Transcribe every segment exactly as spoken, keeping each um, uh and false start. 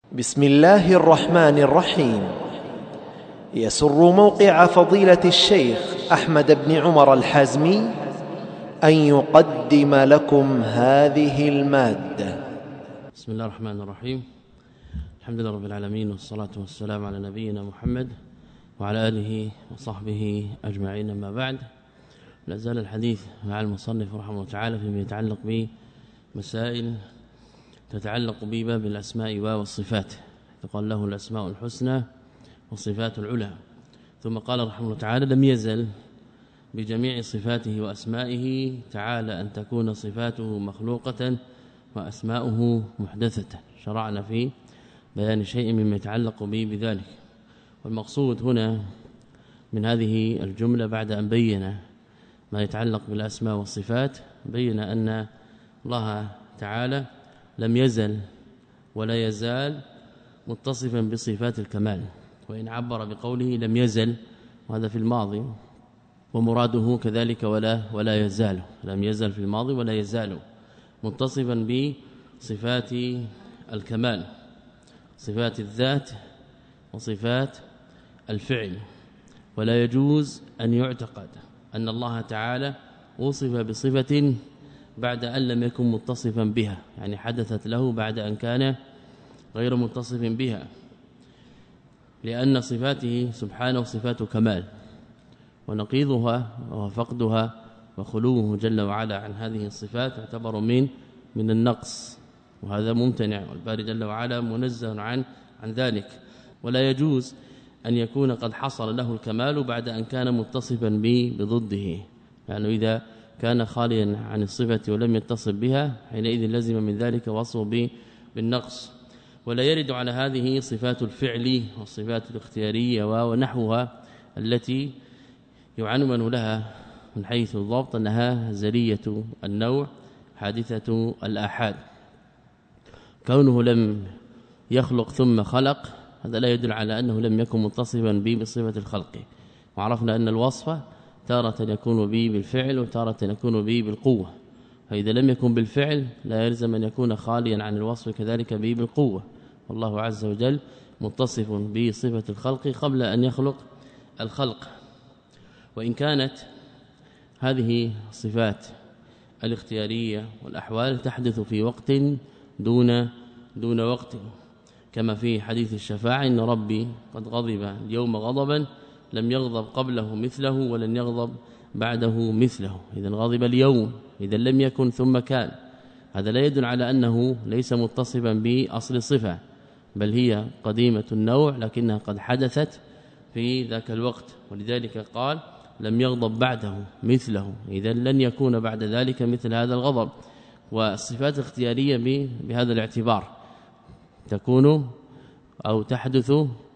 بسم الله الرحمن الرحيم. يسر موقع فضيلة الشيخ أحمد بن عمر الحازمي أن يقدم لكم هذه المادة. بسم الله الرحمن الرحيم. الحمد لله رب العالمين، والصلاة والسلام على نبينا محمد وعلى آله وصحبه أجمعين. أما بعد، لا زال الحديث مع المصنف رحمه الله تعالى فيما يتعلق بمسائل تتعلق بباب الأسماء والصفات. يقال له الأسماء الحسنى والصفات العلى. ثم قال رحمه الله تعالى: لم يزل بجميع صفاته وأسمائه تعالى أن تكون صفاته مخلوقة وأسماؤه محدثة. شرعنا في بيان شيء مما يتعلق به بذلك. والمقصود هنا من هذه الجملة بعد أن بين ما يتعلق بالأسماء والصفات، بين أن الله تعالى لم يزل ولا يزال متصفا بصفات الكمال، وإن عبر بقوله لم يزل وهذا في الماضي، ومراده كذلك ولا ولا يزال، لم يزل في الماضي ولا يزال متصفا بصفات الكمال، صفات الذات وصفات الفعل. ولا يجوز أن يعتقد أن الله تعالى وصف بصفة بعد أن لم يكن متصفا بها، يعني حدثت له بعد أن كان غير متصف بها، لأن صفاته سبحانه صفات كمال، ونقيضها وفقدها وخلوه جل وعلا عن هذه الصفات يعتبر من من النقص، وهذا ممتنع، والباري جل وعلا منزه عن عن ذلك. ولا يجوز أن يكون قد حصل له الكمال بعد أن كان متصفا بضده، يعني إذا كان خاليا عن الصفة ولم يتصف بها حينئذ لزم من ذلك وصفه بالنقص. ولا يرد على هذه صفات الفعل والصفات الاختيارية ونحوها التي يعنون لها من حيث الضبط أنها زلية النوع حادثة الآحاد. كونه لم يخلق ثم خلق هذا لا يدل على أنه لم يكن متصفا به بصفة الخلق، وعرفنا أن الوصف تارة يكون به بالفعل وتارة يكون به بالقوة، فإذا لم يكن بالفعل لا يلزم أن يكون خاليا عن الوصف كذلك به بالقوة. والله عز وجل متصف بصفة الخلق قبل أن يخلق الخلق. وإن كانت هذه الصفات الاختيارية والأحوال تحدث في وقت دون دون وقت، كما في حديث الشفاعة: إن ربي قد غضب اليوم غضبا لم يغضب قبله مثله ولن يغضب بعده مثله. إذن غضب اليوم، إذا لم يكن ثم كان، هذا لا يدل على أنه ليس متصفا بأصل الصفة، بل هي قديمة النوع لكنها قد حدثت في ذاك الوقت، ولذلك قال لم يغضب بعده مثله، إذا لن يكون بعد ذلك مثل هذا الغضب. والصفات الاختيارية بهذا الاعتبار تكون أو تحدث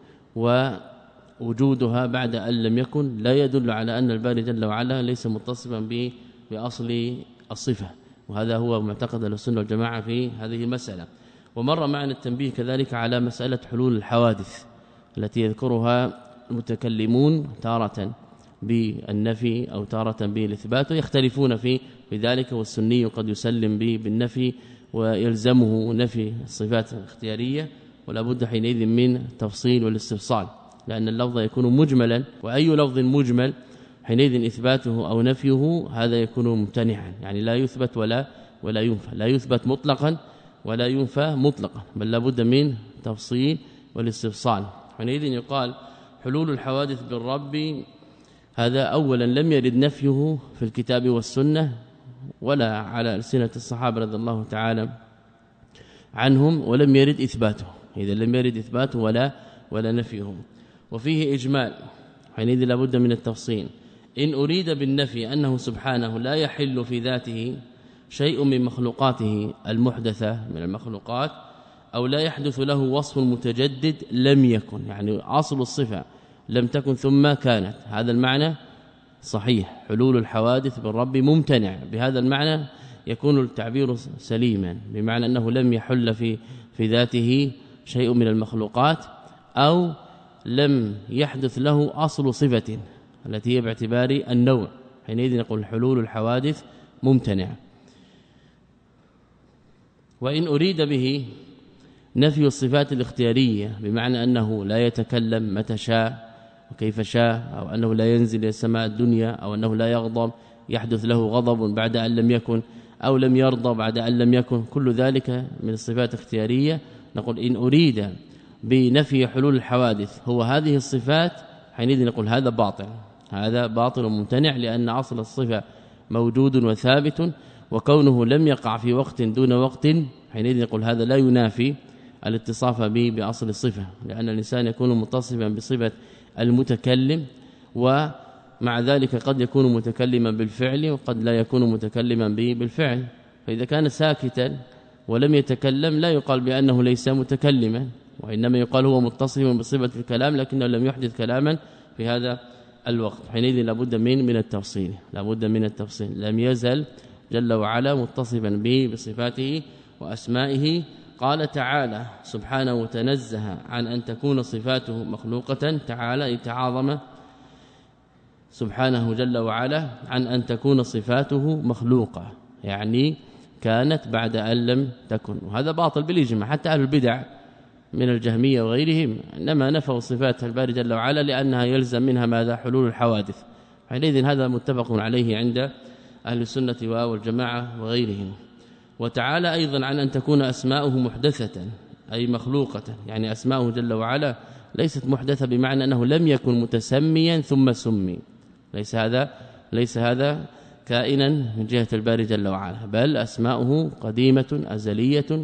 ووجودها بعد أن لم يكن لا يدل على أن الباري جل وعلا ليس متصفا بأصل الصفة، وهذا هو معتقد السنة والجماعة في هذه المسألة. ومر معنا التنبيه كذلك على مسألة حلول الحوادث التي يذكرها المتكلمون تارة بالنفي أو تارة بالإثبات، ويختلفون في بذلك، والسني قد يسلم به بالنفي ويلزمه نفي الصفات الاختيارية، ولا بد حينئذ من تفصيل والاستفصال، لأن اللفظ يكون مجملا، وأي لفظ مجمل حينئذ إثباته أو نفيه هذا يكون ممتنعا، يعني لا يثبت ولا ولا ينفى، لا يثبت مطلقا ولا ينفى مطلقا، بل لا بد من تفصيل والاستفصال. حينئذ يقال حلول الحوادث بالرب، هذا أولا لم يرد نفيه في الكتاب والسنة ولا على ألسنة الصحابة رضي الله تعالى عنهم، ولم يرد إثباته، إذا لم يرد إثباته ولا ولا نفيه. وفيه إجمال، حينئذ لا بد من التفصيل. إن أريد بالنفي أنه سبحانه لا يحل في ذاته شيء من مخلوقاته المحدثة من المخلوقات، أو لا يحدث له وصف متجدد لم يكن، يعني أصل الصفة لم تكن ثم كانت، هذا المعنى صحيح. حلول الحوادث بالرب ممتنع، بهذا المعنى يكون التعبير سليما، بمعنى أنه لم يحل في في ذاته شيء من المخلوقات، أو لم يحدث له أصل صفة التي هي باعتبار النوع، حينئذ نقول حلول الحوادث ممتنع. وإن أريد به نفي الصفات الاختيارية بمعنى أنه لا يتكلم متى شاء وكيف شاء، أو أنه لا ينزل إلى السماء الدنيا، أو أنه لا يغضب يحدث له غضب بعد أن لم يكن، أو لم يرضى بعد أن لم يكن، كل ذلك من الصفات الاختيارية. نقول إن أريد بنفي حلول الحوادث هو هذه الصفات حينئذ نقول هذا باطل، هذا باطل وممتنع، لأن أصل الصفة موجود وثابت، وكونه لم يقع في وقت دون وقت حينئذ نقول هذا لا ينافي الاتصاف به بأصل الصفة، لأن الإنسان يكون متصفا بصفة المتكلم، ومع ذلك قد يكون متكلما بالفعل وقد لا يكون متكلما به بالفعل. فإذا كان ساكتا ولم يتكلم لا يقال بأنه ليس متكلما، وإنما يقال هو متصف بصفة الكلام لكنه لم يحدث كلاما في هذا الوقت. حينئذ لابد من من التفصيل، لابد من التفصيل. لم يزل جل وعلا متصفا به بصفاته وأسمائه. قال تعالى سبحانه وتنزه عن أن تكون صفاته مخلوقة، تعالى يتعاظم سبحانه جل وعلا عن أن تكون صفاته مخلوقة، يعني كانت بعد أن لم تكن، وهذا باطل بالإجماع. حتى أهل البدع من الجهمية وغيرهم إنما نفوا صفات الباري جل وعلا لأنها يلزم منها ماذا؟ حلول الحوادث. حينئذ هذا متفق عليه عند أهل السنة والجماعة وغيرهم. وتعالى أيضا عن أن تكون أسماؤه محدثة أي مخلوقة، يعني أسماؤه جل وعلا ليست محدثة بمعنى أنه لم يكن متسميا ثم سمي، ليس هذا ليس هذا كائنا من جهة الباري جل وعلا، بل أسماؤه قديمة أزلية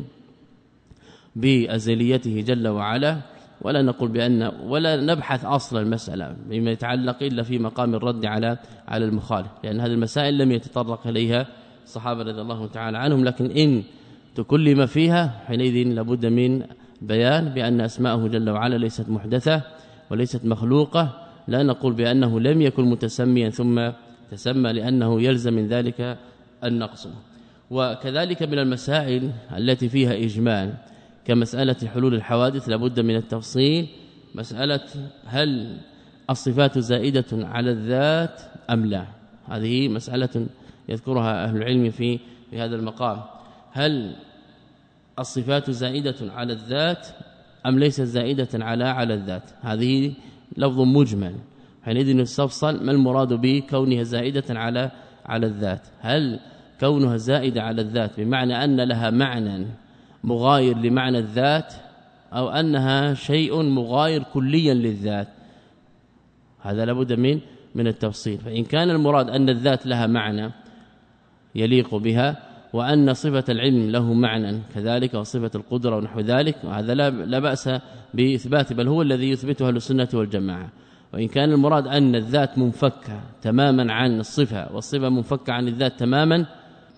بأزليته جل وعلا. ولا نقول بأن ولا نبحث أصل المسألة بما يتعلق إلا في مقام الرد على على المخالف، لأن هذه المسائل لم يتطرق إليها الصحابة رضي الله تعالى عنهم، لكن إن تكلم فيها حينئذ لابد من بيان بأن أسماءه جل وعلا ليست محدثة وليست مخلوقة. لا نقول بأنه لم يكن متسميا ثم تسمى، لأنه يلزم من ذلك النقص. وكذلك من المسائل التي فيها إجمال كمسألة حلول الحوادث لابد من التفصيل، مسألة هل الصفات زائدة على الذات أم لا؟ هذه مسألة يذكرها أهل العلم في في هذا المقام، هل الصفات زائدة على الذات أم ليست زائدة على على الذات؟ هذه لفظ مجمل، حينئذ نستفصل ما المراد بكونها زائدة على على الذات. هل كونها زائدة على الذات بمعنى أن لها معنى مغاير لمعنى الذات، أو أنها شيء مغاير كليا للذات؟ هذا لابد من من التفصيل. فإن كان المراد أن الذات لها معنى يليق بها، وأن صفة العلم له معنى كذلك، وصفة القدرة ونحو ذلك، وهذا لا بأس بإثبات، بل هو الذي يثبته أهل السنة والجماعة. وإن كان المراد أن الذات منفكة تماما عن الصفة والصفة منفكة عن الذات تماما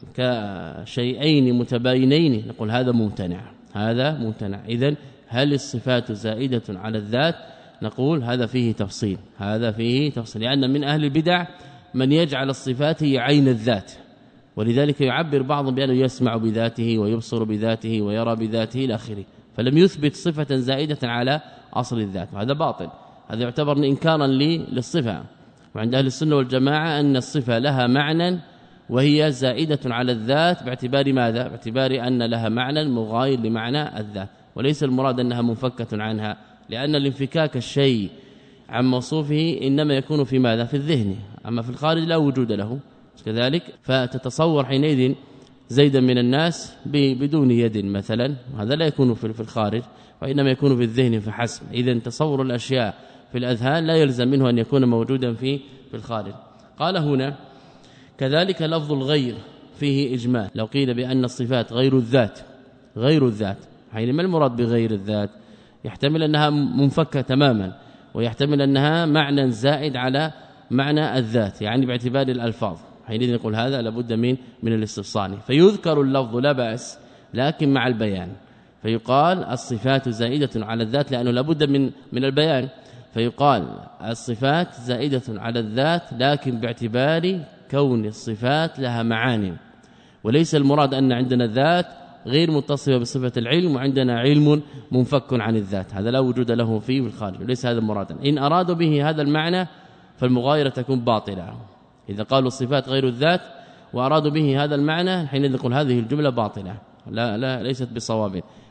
كشيئين متباينين، نقول هذا ممتنع، هذا ممتنع. إذن هل الصفات زائدة على الذات؟ نقول هذا فيه تفصيل، هذا فيه تفصيل، لأن من أهل البدع من يجعل الصفات هي عين الذات، ولذلك يعبر بعضهم بأنه يسمع بذاته ويبصر بذاته ويرى بذاته إلى آخره، فلم يثبت صفة زائدة على أصل الذات، وهذا باطل. هذا يعتبر إنكارا للصفة. وعند أهل السنة والجماعة أن الصفة لها معنى وهي زائدة على الذات باعتبار ماذا؟ باعتبار أن لها معنى مغاير لمعنى الذات، وليس المراد أنها منفكة عنها، لأن الانفكاك الشيء عن موصوفه إنما يكون في ماذا؟ في الذهن، أما في الخارج لا وجود له كذلك. فتتصور حينئذ زيدا من الناس بدون يد مثلا، هذا لا يكون في الخارج وإنما يكون في الذهن فحسب. إذن تصور الأشياء في الأذهان لا يلزم منه أن يكون موجودا في في الخارج. قال هنا كذلك لفظ الغير فيه إجمال، لو قيل بأن الصفات غير الذات، غير الذات حينما المراد بغير الذات؟ يحتمل أنها منفكة تماما، ويحتمل أنها معنى زائد على معنى الذات، يعني باعتبار الألفاظ. حينئذ نقول هذا لابد من من الاستفصال، فيذكر اللفظ لا بأس لكن مع البيان، فيقال الصفات زائدة على الذات لأنه لابد من من البيان، فيقال الصفات زائدة على الذات لكن باعتبار كون الصفات لها معاني، وليس المراد أن عندنا ذات غير متصفة بصفة العلم وعندنا علم منفك عن الذات، هذا لا وجود له فيه في الخارج، وليس هذا مرادا. إن أرادوا به هذا المعنى فالمغايرة تكون باطلة. إذا قالوا الصفات غير الذات وأرادوا به هذا المعنى حين نقول هذه الجملة باطلة، لا لا ليست بصواب.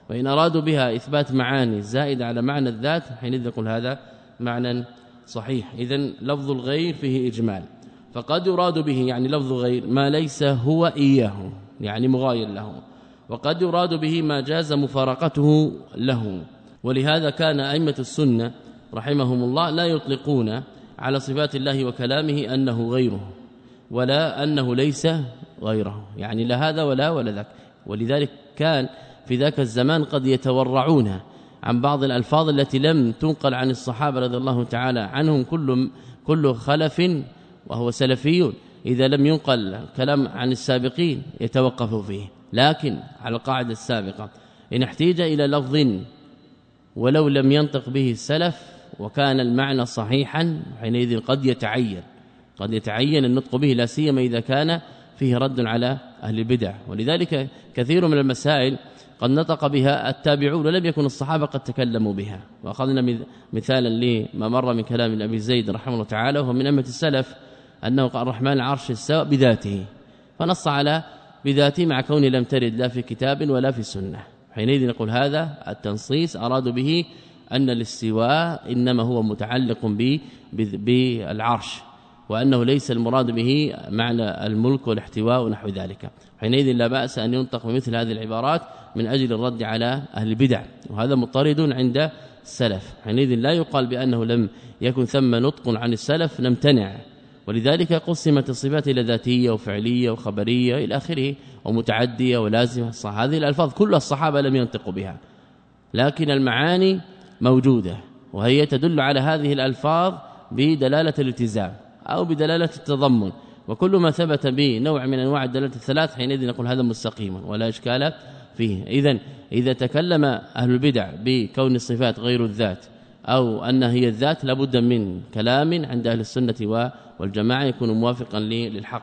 وإن أرادوا بها إثبات معاني زائدة على معنى الذات حينئذ نقول هذا معنى صحيح. إذن لفظ الغير فيه إجمال، فقد يراد به يعني لفظ غير ما ليس هو إياه يعني مغاير له، وقد يراد به ما جاز مفارقته له. ولهذا كان أئمة السنة رحمهم الله لا يطلقون على صفات الله وكلامه أنه غيره ولا أنه ليس غيره، يعني لا هذا ولا ولا ذاك. ولذلك كان في ذاك الزمان قد يتورعون عن بعض الألفاظ التي لم تنقل عن الصحابة رضي الله تعالى عنهم. كل كل خلف وهو سلفي إذا لم ينقل كلام عن السابقين يتوقف فيه، لكن على القاعدة السابقة إن احتيج إلى لفظ ولو لم ينطق به السلف وكان المعنى صحيحا حينئذ قد يتعين قد يتعين النطق به، لا سيما إذا كان فيه رد على أهل البدع. ولذلك كثير من المسائل قد نطق بها التابعون ولم يكن الصحابة قد تكلموا بها. وأخذنا مثالا لما مر من كلام أبي زيد رحمه الله تعالى وهو من أمة السلف أنه قال الرحمن العرش استوى بذاته، فنص على بذاته مع كونه لم ترد لا في كتاب ولا في سنة. حينئذ نقول هذا التنصيص أرادوا به أن الاستواء إنما هو متعلق بالعرش، وأنه ليس المراد به معنى الملك والاحتواء ونحو ذلك. حينئذ لا بأس أن ينطق بمثل هذه العبارات من أجل الرد على أهل البدع، وهذا مضطرد عند السلف. حينئذ لا يقال بأنه لم يكن ثم نطق عن السلف نمتنع. ولذلك قسمت الصفات إلى ذاتية وفعلية وخبرية إلى آخره ومتعدية ولازمة. هذه الألفاظ كل الصحابة لم ينطقوا بها، لكن المعاني موجودة، وهي تدل على هذه الألفاظ بدلالة الالتزام أو بدلالة التضمن. وكل ما ثبت به نوع من أنواع الدلالة الثلاث حينئذ نقول هذا مستقيم ولا إشكال فيه. إذن إذا تكلم أهل البدع بكون الصفات غير الذات أو أنها هي الذات لابد من كلام عند أهل السنة والجماعة يكون موافقا للحق.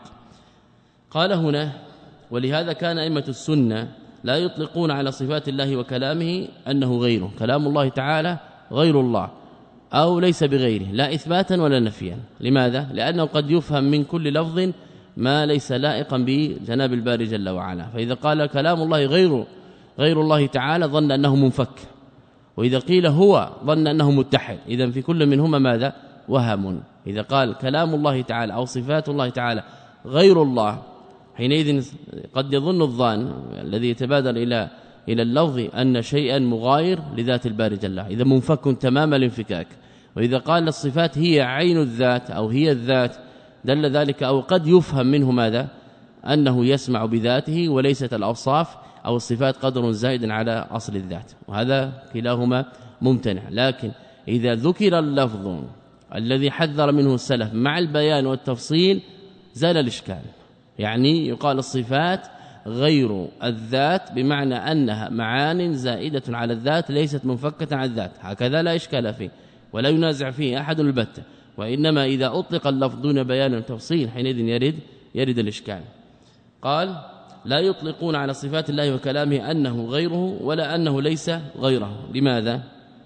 قال هنا ولهذا كان أئمة السنة لا يطلقون على صفات الله وكلامه أنه غيره، كلام الله تعالى غير الله أو ليس بغيره لا إثباتا ولا نفيا. لماذا؟ لأنه قد يفهم من كل لفظ ما ليس لائقا بجناب الباري جل وعلا. فإذا قال كلام الله غير غير الله تعالى ظن أنه منفك، وإذا قيل هو ظن أنه متحد. إذن في كل منهما ماذا؟ وهم. إذا قال كلام الله تعالى أو صفات الله تعالى غير الله حينئذ قد يظن الظان الذي يتبادر إلى إلى اللفظ أن شيئا مغاير لذات الباري جل وعلا، إذا منفك تمام الانفكاك. وإذا قال الصفات هي عين الذات أو هي الذات دل ذلك أو قد يفهم منه ماذا؟ أنه يسمع بذاته وليست الأوصاف أو الصفات قدر زائد على أصل الذات، وهذا كلاهما ممتنع. لكن إذا ذكر اللفظ الذي حذر منه السلف مع البيان والتفصيل زال الإشكال. يعني يقال الصفات غير الذات بمعنى أنها معان زائدة على الذات ليست منفكة عن الذات، هكذا لا إشكال فيه ولا ينازع فيه أحد البتة. وإنما إذا أطلق اللفظ دون بيان وتفصيل حينئذ يرد يرد الإشكال. قال لا يطلقون على صفات الله وكلامه أنه غيره ولا أنه ليس غيره. لماذا؟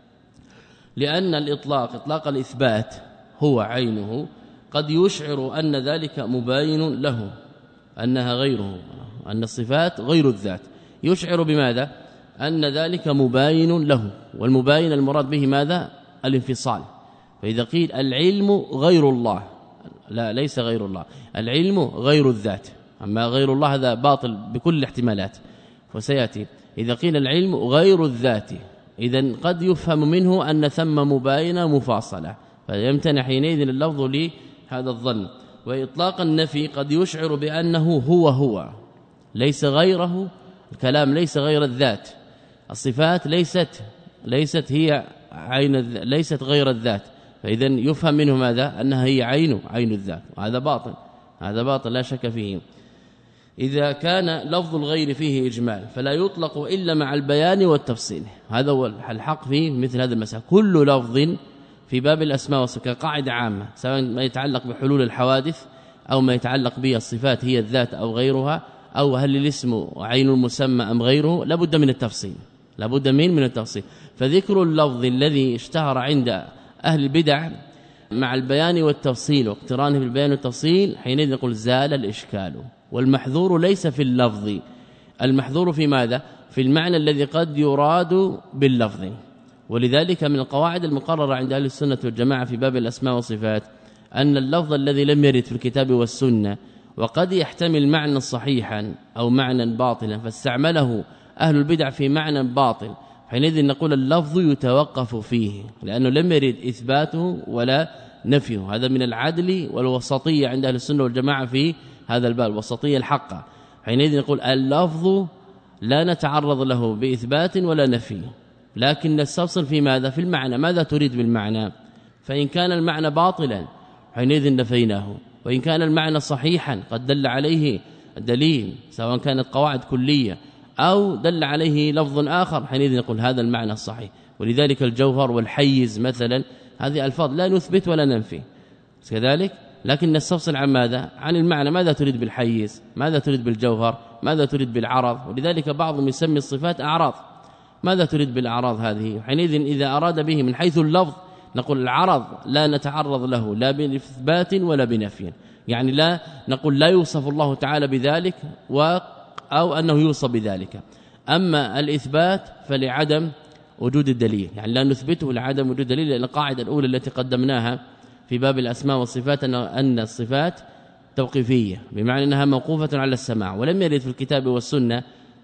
لأن الإطلاق إطلاق الإثبات هو عينه قد يشعر أن ذلك مباين له أنها غيره، أن الصفات غير الذات، يشعر بماذا؟ أن ذلك مباين له، والمباين المراد به ماذا؟ الانفصال. فإذا قيل العلم غير الله، لا ليس غير الله، العلم غير الذات، أما غير الله هذا باطل بكل الاحتمالات وسيأتي. إذا قيل العلم غير الذات إذن قد يفهم منه أن ثم مباينة مفاصلة، فيمتنع حينئذ اللفظ لهذا الظن. وإطلاق النفي قد يشعر بأنه هو هو ليس غيره، الكلام ليس غير الذات، الصفات ليست ليست هي عين ليست غير الذات، فإذا يفهم منه ماذا؟ أنها هي عين عين الذات، وهذا باطل، هذا باطل لا شك فيه. إذا كان لفظ الغير فيه إجمال فلا يطلق إلا مع البيان والتفصيل، هذا هو الحق في مثل هذا المسألة. كل لفظ في باب الأسماء والصفات كقاعدة عامة سواء ما يتعلق بحلول الحوادث أو ما يتعلق به الصفات هي الذات أو غيرها، أو هل الاسم عين المسمى أم غيره، لابد من التفصيل، لابد من من التفصيل. فذكر اللفظ الذي اشتهر عند أهل البدع مع البيان والتفصيل واقترانه بالبيان والتفصيل حينئذ نقول زال الإشكال. والمحذور ليس في اللفظ، المحذور في ماذا؟ في المعنى الذي قد يراد باللفظ. ولذلك من القواعد المقررة عند أهل السنة والجماعة في باب الأسماء والصفات أن اللفظ الذي لم يرد في الكتاب والسنة وقد يحتمل معنى صحيحا أو معنى باطلا فاستعمله أهل البدع في معنى باطل، حينئذ نقول اللفظ يتوقف فيه لأنه لم يرد إثباته ولا نفيه. هذا من العدل والوسطية عند أهل السنة والجماعة في هذا الباب، الوسطية الحقة. حينئذ نقول اللفظ لا نتعرض له بإثبات ولا نفي، لكن نستفصل في ماذا؟ في المعنى، ماذا تريد بالمعنى؟ فإن كان المعنى باطلا حينئذ نفيناه، وإن كان المعنى صحيحا قد دل عليه الدليل سواء كانت قواعد كلية أو دل عليه لفظ آخر حينئذ نقول هذا المعنى الصحيح. ولذلك الجوهر والحيز مثلا هذه الفاظ لا نثبت ولا ننفي كذلك، لكن نستفصل عن ماذا؟ عن المعنى، ماذا تريد بالحيز؟ ماذا تريد بالجوهر؟ ماذا تريد بالعرض؟ ولذلك بعضهم يسمي الصفات أعراض. ماذا تريد بالأعراض هذه؟ حينئذ إذا أراد به من حيث اللفظ نقول العرض لا نتعرض له لا بإثبات ولا بنفي، يعني لا نقول لا يوصف الله تعالى بذلك و أو أنه يوصف بذلك. أما الإثبات فلعدم وجود الدليل، يعني لا نثبته لعدم وجود الدليل، لأن القاعدة الأولى التي قدمناها في باب الأسماء والصفات أن الصفات توقيفية، بمعنى أنها موقوفة على السماع، ولم يرد في الكتاب والسنة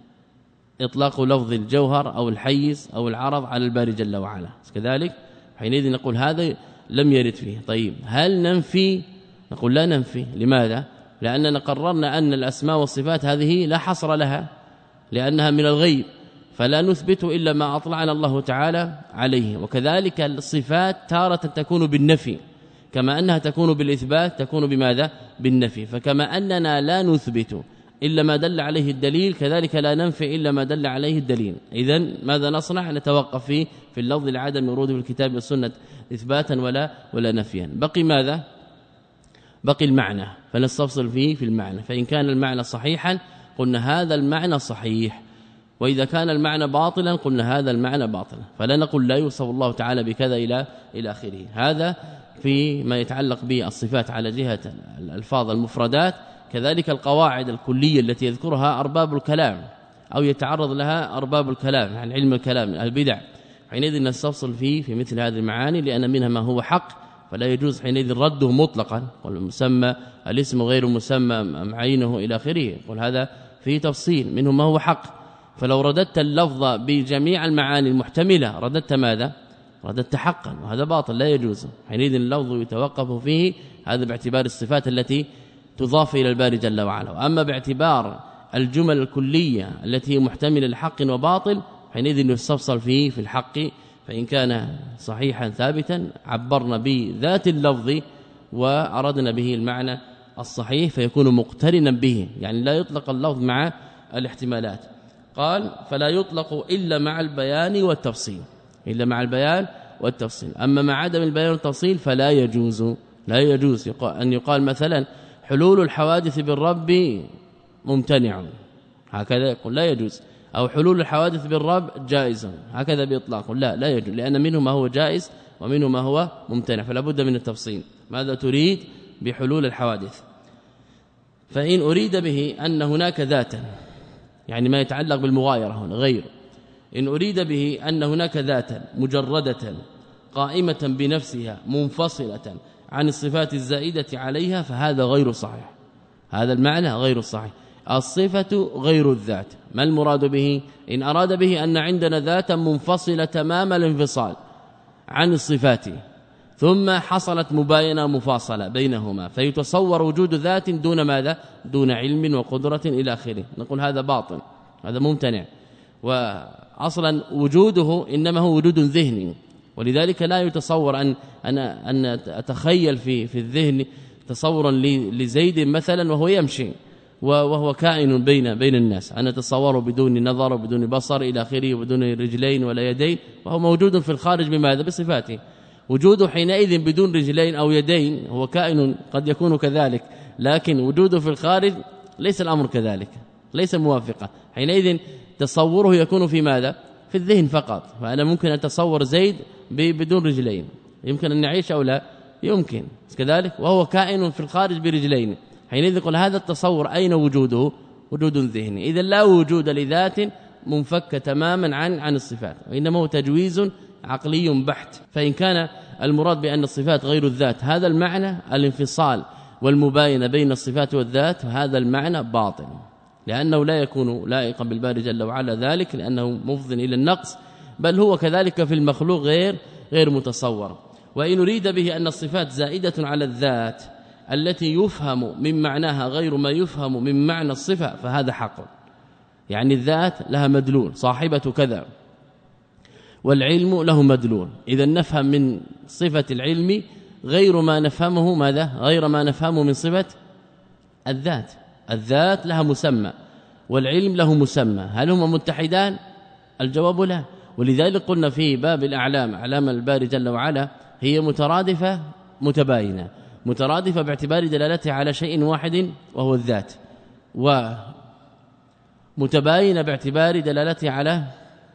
إطلاق لفظ الجوهر أو الحيز أو العرض على الباري جل وعلا كذلك. حينئذ نقول هذا لم يرد فيه. طيب هل ننفي؟ نقول لا ننفي. لماذا؟ لأننا قررنا أن الأسماء والصفات هذه لا حصر لها لأنها من الغيب، فلا نثبت إلا ما أطلعنا الله تعالى عليه. وكذلك الصفات تارة تكون بالنفي كما أنها تكون بالإثبات تكون بماذا؟ بالنفي. فكما أننا لا نثبت إلا ما دل عليه الدليل كذلك لا ننفي إلا ما دل عليه الدليل. إذن ماذا نصنع؟ نتوقف فيه في اللفظ لعدم ورود في الكتاب والسنة إثباتا ولا ولا نفيا. بقي ماذا؟ بقي المعنى، فنستفصل فيه في المعنى. فإن كان المعنى صحيحا قلنا هذا المعنى صحيح، وإذا كان المعنى باطلا قلنا هذا المعنى باطلا، فلا نقول لا يوصف الله تعالى بكذا إلى إلى آخره. هذا فيما يتعلق بالصفات على جهة الألفاظ المفردات. كذلك القواعد الكلية التي يذكرها أرباب الكلام أو يتعرض لها أرباب الكلام عن يعني علم الكلام البدع، حينئذ نستفصل فيه في مثل هذه المعاني، لأن منها ما هو حق فلا يجوز حينئذ رده مطلقا، والمسمى الاسم غير مسمى أم عينه إلى آخره، قل هذا فيه تفصيل. منه ما هو حق، فلو رددت اللفظ بجميع المعاني المحتملة رددت ماذا؟ رددت حقا، وهذا باطل لا يجوز. حينئذ اللفظ يتوقف فيه، هذا باعتبار الصفات التي تضاف إلى الباري جل وعلا. وأما باعتبار الجمل الكلية التي محتملة لحق وباطل حينئذ نستفصل فيه في الحق، فإن كان صحيحا ثابتا عبرنا بذات اللفظ وأردنا به المعنى الصحيح فيكون مقترنا به، يعني لا يطلق اللفظ مع الاحتمالات. قال فلا يطلق إلا مع البيان والتفصيل، إلا مع البيان والتفصيل. أما مع عدم البيان والتفصيل فلا يجوز، لا يجوز أن يقال مثلا حلول الحوادث بالرب ممتنع، هكذا يقول لا يجوز، أو حلول الحوادث بالرب جائز، هكذا بإطلاق لا لا يجوز، لأن منه ما هو جائز ومنه ما هو ممتنع، فلا بد من التفصيل. ماذا تريد بحلول الحوادث؟ فإن أريد به أن هناك ذاتا، يعني ما يتعلق بالمغايرة هنا غير، إن أريد به أن هناك ذاتا مجردة قائمة بنفسها منفصلة عن الصفات الزائدة عليها فهذا غير صحيح، هذا المعنى غير صحيح. الصفة غير الذات، ما المراد به؟ إن أراد به أن عندنا ذاتا منفصلة تمام الانفصال عن الصفات ثم حصلت مباينة مفاصلة بينهما فيتصور وجود ذات دون ماذا؟ دون علم وقدرة إلى آخره، نقول هذا باطل، هذا ممتنع. وأصلا وجوده إنما هو وجود ذهني، ولذلك لا يتصور أن أنا أن أتخيل في في الذهن تصورا لزيد مثلا وهو يمشي وهو كائن بين بين الناس، أنا أتصوره بدون نظر وبدون بصر إلى آخره وبدون رجلين ولا يدين، وهو موجود في الخارج بماذا؟ بصفاته. وجوده حينئذ بدون رجلين أو يدين هو كائن قد يكون كذلك، لكن وجوده في الخارج ليس الأمر كذلك، ليس موافقا. حينئذ تصوره يكون في ماذا؟ في الذهن فقط. فأنا ممكن أن أتصور زيد بدون رجلين، يمكن أن نعيش أو لا يمكن كذلك، وهو كائن في الخارج برجلين. حينئذ يقول هذا التصور أين وجوده؟ وجود ذهني. إذا لا وجود لذات منفكة تماما عن عن الصفات، وإنما هو تجويز عقلي بحت. فإن كان المراد بأن الصفات غير الذات هذا المعنى الانفصال والمباينة بين الصفات والذات، هذا المعنى باطل، لأنه لا يكون لائقا بالباري جل وعلا ذلك، لأنه مفض إلى النقص، بل هو كذلك في المخلوق غير غير متصور. وإن أريد به أن الصفات زائدة على الذات التي يفهم من معناها غير ما يفهم من معنى الصفة فهذا حق. يعني الذات لها مدلول صاحبة كذا، والعلم له مدلول، إذا نفهم من صفة العلم غير ما نفهمه ماذا غير ما نفهمه من صفة الذات. الذات لها مسمى والعلم له مسمى، هل هما متحدان؟ الجواب لا. ولذلك قلنا في باب الأعلام أعلام الباري جل وعلا هي مترادفة متباينة، مترادفة باعتبار دلالتها على شيء واحد وهو الذات، ومتباينة باعتبار دلالتها على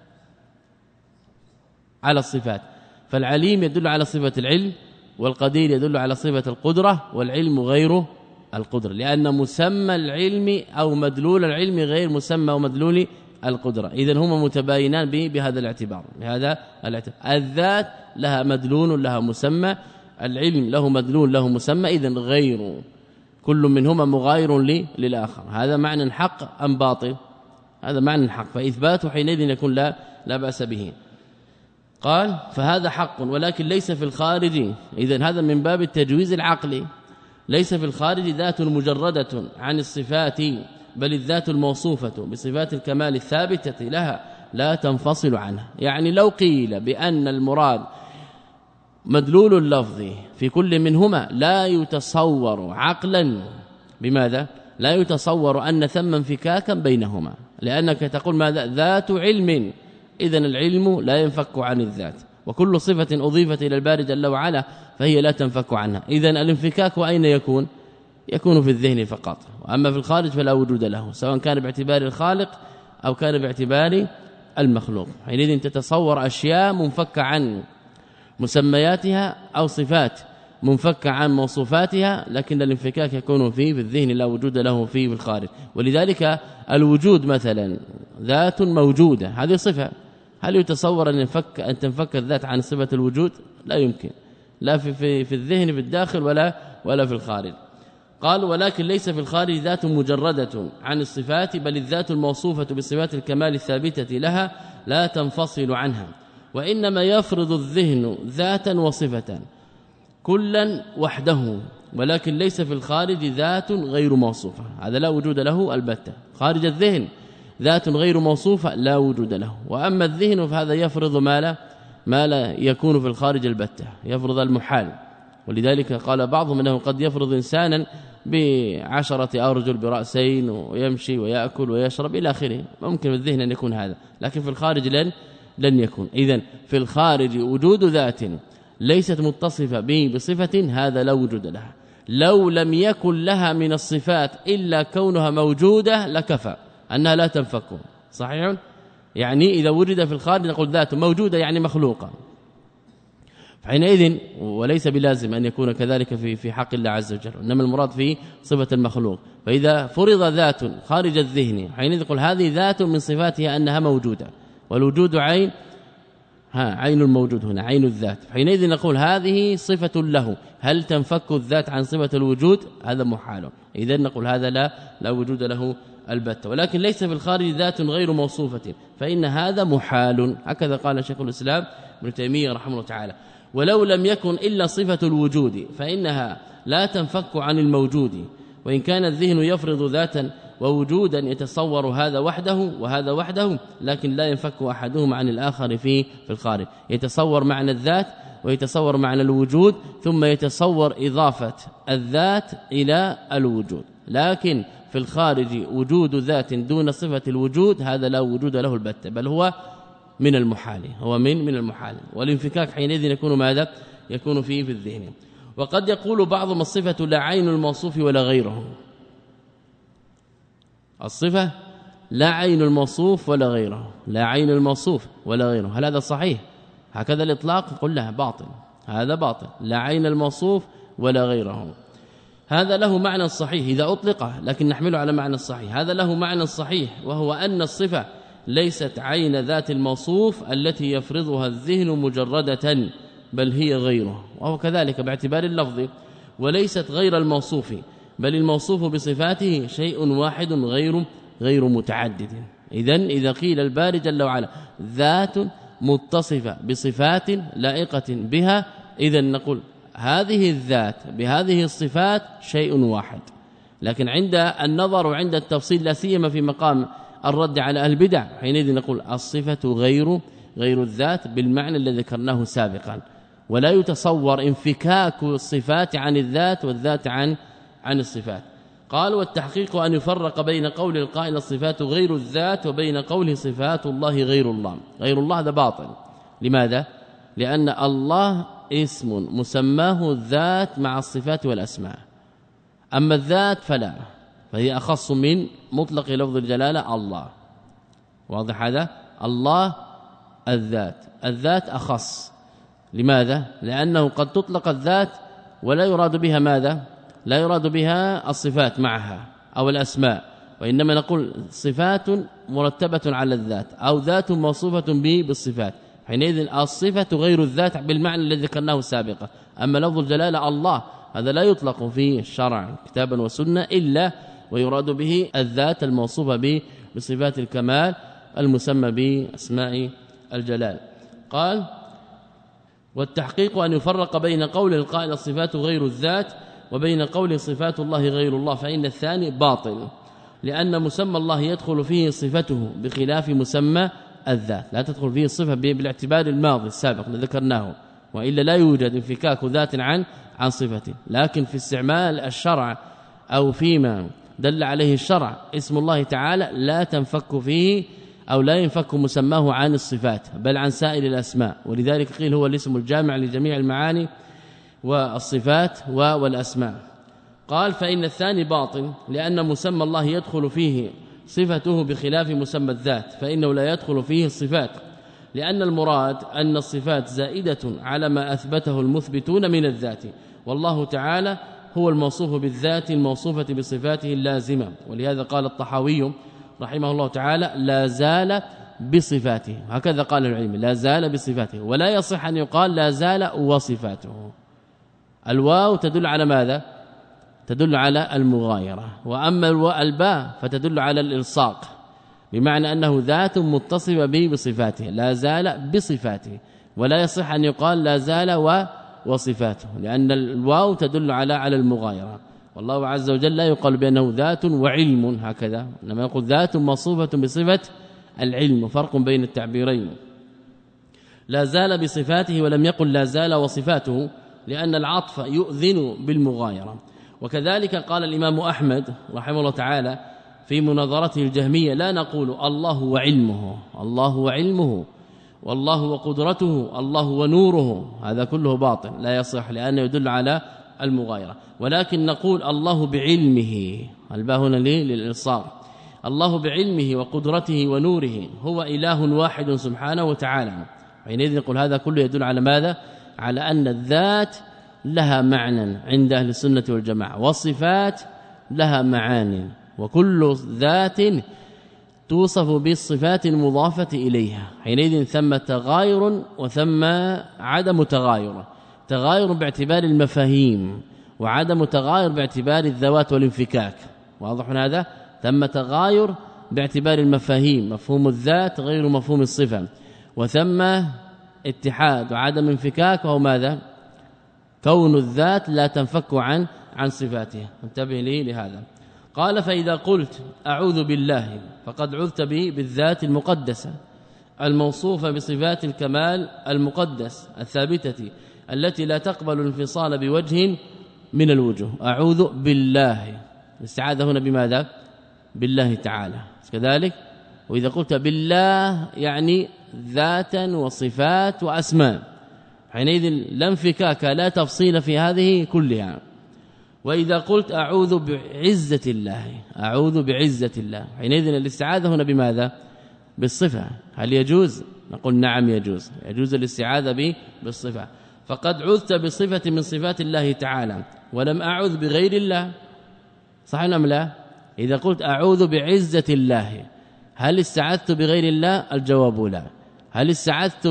على الصفات. فالعليم يدل على صفة العلم، والقدير يدل على صفة القدرة، والعلم غير القدرة، لأن مسمى العلم أو مدلول العلم غير مسمى ومدلول القدرة. إذن هما متباينان به بهذا الاعتبار بهذا الاعتبار. الذات لها مدلول لها مسمى، العلم له مدلول له مسمى، إذن غير كل منهما مغاير للآخر. هذا معنى حق أم باطل؟ هذا معنى حق، فإثباته حينئذ يكون لا لا بأس به. قال فهذا حق ولكن ليس في الخارج. إذن هذا من باب التجويز العقلي، ليس في الخارج ذات مجردة عن الصفات، بل الذات الموصوفة بصفات الكمال الثابتة لها لا تنفصل عنها. يعني لو قيل بأن المراد مدلول اللفظ في كل منهما لا يتصور عقلا، بماذا؟ لا يتصور أن ثم انفكاكا بينهما، لأنك تقول ماذا؟ ذات علم، إذن العلم لا ينفك عن الذات، وكل صفة أضيفت إلى الباري جل وعلا فهي لا تنفك عنها. إذن الانفكاك أين يكون؟ يكون في الذهن فقط، وأما في الخارج فلا وجود له، سواء كان باعتبار الخالق أو كان باعتبار المخلوق. حينئذ تتصور أشياء منفكة عن مسمياتها أو صفات منفكة عن موصوفاتها، لكن الانفكاك يكون فيه في الذهن لا وجود له فيه في الخارج. ولذلك الوجود مثلا ذات موجودة، هذه صفة، هل يتصور أن ينفك أن تنفك الذات عن صفة الوجود؟ لا يمكن، لا في في, في الذهن في الداخل ولا ولا في الخارج. قال ولكن ليس في الخارج ذات مجردة عن الصفات، بل الذات الموصوفة بصفات الكمال الثابتة لها لا تنفصل عنها، وإنما يفرض الذهن ذاتا وصفة كلا وحده، ولكن ليس في الخارج ذات غير موصوفة، هذا لا وجود له البتة. خارج الذهن ذات غير موصوفة لا وجود له، وأما الذهن فهذا يفرض ما لا ما لا يكون في الخارج البتة، يفرض المحال. ولذلك قال بعضهم انه قد يفرض انسانا بعشرة ارجل براسين ويمشي ويأكل ويشرب الى اخره، ممكن في الذهن ان يكون هذا، لكن في الخارج لن لن يكون. اذا في الخارج وجود ذات ليست متصفه به بصفه، هذا لا وجود لها. لو لم يكن لها من الصفات الا كونها موجوده لكفى انها لا تنفك. صحيح؟ يعني اذا وجد في الخارج نقول ذات موجوده يعني مخلوقه، حينئذ وليس بلازم أن يكون كذلك في في حق الله عز وجل، انما المراد في صفة المخلوق. فإذا فرض ذات خارج الذهن حينئذ يقول هذه ذات من صفاتها أنها موجودة، والوجود عين، ها عين الموجود هنا عين الذات، حينئذ نقول هذه صفة له. هل تنفك الذات عن صفة الوجود؟ هذا محال، إذا نقول هذا لا لا وجود له البتة. ولكن ليس في الخارج ذات غير موصوفة فإن هذا محال، هكذا قال شيخ الإسلام ابن تيمية رحمه الله تعالى. ولو لم يكن إلا صفة الوجود فإنها لا تنفك عن الموجود، وإن كان الذهن يفرض ذاتا ووجودا يتصور هذا وحده وهذا وحده، لكن لا ينفك أحدهما عن الآخر في في الخارج. يتصور معنى الذات ويتصور معنى الوجود، ثم يتصور إضافة الذات إلى الوجود، لكن في الخارج وجود ذات دون صفة الوجود هذا لا وجود له البتة، بل هو من المحال، هو من من المحال. والانفكاك حينئذ يكون ماذا؟ يكون فيه في الذهن. وقد يقول بعضهم الصفة لا عين الموصوف ولا غيره، الصفة لا عين الموصوف ولا غيره، لا عين الموصوف ولا غيره، هل هذا صحيح؟ هكذا الإطلاق قل له باطل، هذا باطل، لا عين الموصوف ولا غيره. هذا له معنى صحيح إذا أطلق، لكن نحمله على معنى الصحيح. هذا له معنى صحيح، وهو أن الصفة ليست عين ذات الموصوف التي يفرضها الذهن مجردة بل هي غيره، وهو كذلك باعتبار اللفظ، وليست غير الموصوف بل الموصوف بصفاته شيء واحد غير غير متعدد. إذن إذا قيل الباري جل وعلا ذات متصفة بصفات لائقة بها، إذن نقول هذه الذات بهذه الصفات شيء واحد. لكن عند النظر وعند التفصيل لا سيما في مقام الرد على أهل البدع حينئذ نقول الصفة غير غير الذات بالمعنى الذي ذكرناه سابقا، ولا يتصور انفكاك الصفات عن الذات والذات عن عن الصفات. قال والتحقيق أن يفرق بين قول القائل الصفات غير الذات وبين قوله صفات الله غير الله. غير الله هذا باطل. لماذا؟ لأن الله اسم مسماه الذات مع الصفات والأسماء، أما الذات فلا، فهي أخص من مطلق لفظ الجلالة الله. واضح هذا؟ الله الذات، الذات أخص. لماذا؟ لأنه قد تطلق الذات ولا يراد بها ماذا؟ لا يراد بها الصفات معها أو الأسماء، وإنما نقول صفات مرتبة على الذات أو ذات موصوفة به بالصفات، حينئذ الصفة غير الذات بالمعنى الذي ذكرناه سابقا. أما لفظ الجلالة الله هذا لا يطلق في الشرع كتابا وسنة إلا ويراد به الذات الموصوفة به بصفات الكمال المسمى بأسماء الجلال. قال والتحقيق أن يفرق بين قول القائل الصفات غير الذات وبين قول صفات الله غير الله، فإن الثاني باطل، لأن مسمى الله يدخل فيه صفته بخلاف مسمى الذات، لا تدخل فيه الصفة بالاعتبار الماضي السابق الذي ذكرناه، وإلا لا يوجد انفكاك ذات عن عن صفته. لكن في استعمال الشرع أو فيما دل عليه الشرع اسم الله تعالى لا تنفك فيه أو لا ينفك مسماه عن الصفات بل عن سائر الأسماء، ولذلك قيل هو الاسم الجامع لجميع المعاني والصفات والأسماء. قال فإن الثاني باطل، لأن مسمى الله يدخل فيه صفته بخلاف مسمى الذات، فإنه لا يدخل فيه الصفات، لأن المراد أن الصفات زائدة على ما أثبته المثبتون من الذات، والله تعالى هو الموصوف بالذات الموصوفة بصفاته اللازمة. ولهذا قال الطحاوي رحمه الله تعالى لا زال بصفاته، هكذا قال العلم لا زال بصفاته، ولا يصح أن يقال لا زال وصفاته. الواو تدل على ماذا؟ تدل على المغايرة، وأما الباء فتدل على الإلصاق، بمعنى أنه ذات متصفة به بصفاته لا زال بصفاته، ولا يصح أن يقال لا زال وصفاته، لأن الواو تدل على على المغايرة. والله عز وجل لا يقال بأنه ذات وعلم هكذا، إنما يقول ذات موصوفة بصفة العلم، فرق بين التعبيرين. لا زال بصفاته ولم يقل لا زال وصفاته، لأن العطف يؤذن بالمغايرة. وكذلك قال الإمام أحمد رحمه الله تعالى في مناظرته الجهمية لا نقول الله وعلمه، الله وعلمه، والله وقدرته، الله ونوره، هذا كله باطل لا يصح لأنه يدل على المغايرة، ولكن نقول الله بعلمه، الباء هنا للإلصاق، الله بعلمه وقدرته ونوره هو إله واحد سبحانه وتعالى. حينئذ نقول هذا كله يدل على ماذا؟ على أن الذات لها معنى عند أهل السنة والجماعة، والصفات لها معاني، وكل ذات توصف بالصفات المضافة إليها. حينئذ ثم تغاير وثم عدم تغاير، تغاير باعتبار المفاهيم وعدم تغاير باعتبار الذوات والانفكاك. واضح هذا؟ ثم تغاير باعتبار المفاهيم، مفهوم الذات غير مفهوم الصفة، وثم اتحاد وعدم انفكاك، وهو ماذا؟ كون الذات لا تنفك عن عن صفاته. انتبه لي لهذا. قال فإذا قلت أعوذ بالله فقد عذت به بالذات المقدسة الموصوفة بصفات الكمال المقدس الثابتة التي لا تقبل الانفصال بوجه من الوجوه. أعوذ بالله، الاستعاذة هنا بماذا؟ بالله تعالى كذلك. وإذا قلت بالله يعني ذاتا وصفات وأسماء، حينئذ لا انفكاك لا تفصيل في هذه كلها. وإذا قلت أعوذ بعزة الله، أعوذ بعزة الله، حينئذ الاستعاذة هنا بماذا؟ بالصفة. هل يجوز؟ نقول نعم يجوز، يجوز الاستعاذة به بالصفة. فقد عذت بصفة من صفات الله تعالى ولم أعوذ بغير الله، صح أم لا؟ إذا قلت أعوذ بعزة الله، هل استعذت بغير الله؟ الجواب لا. هل استعذت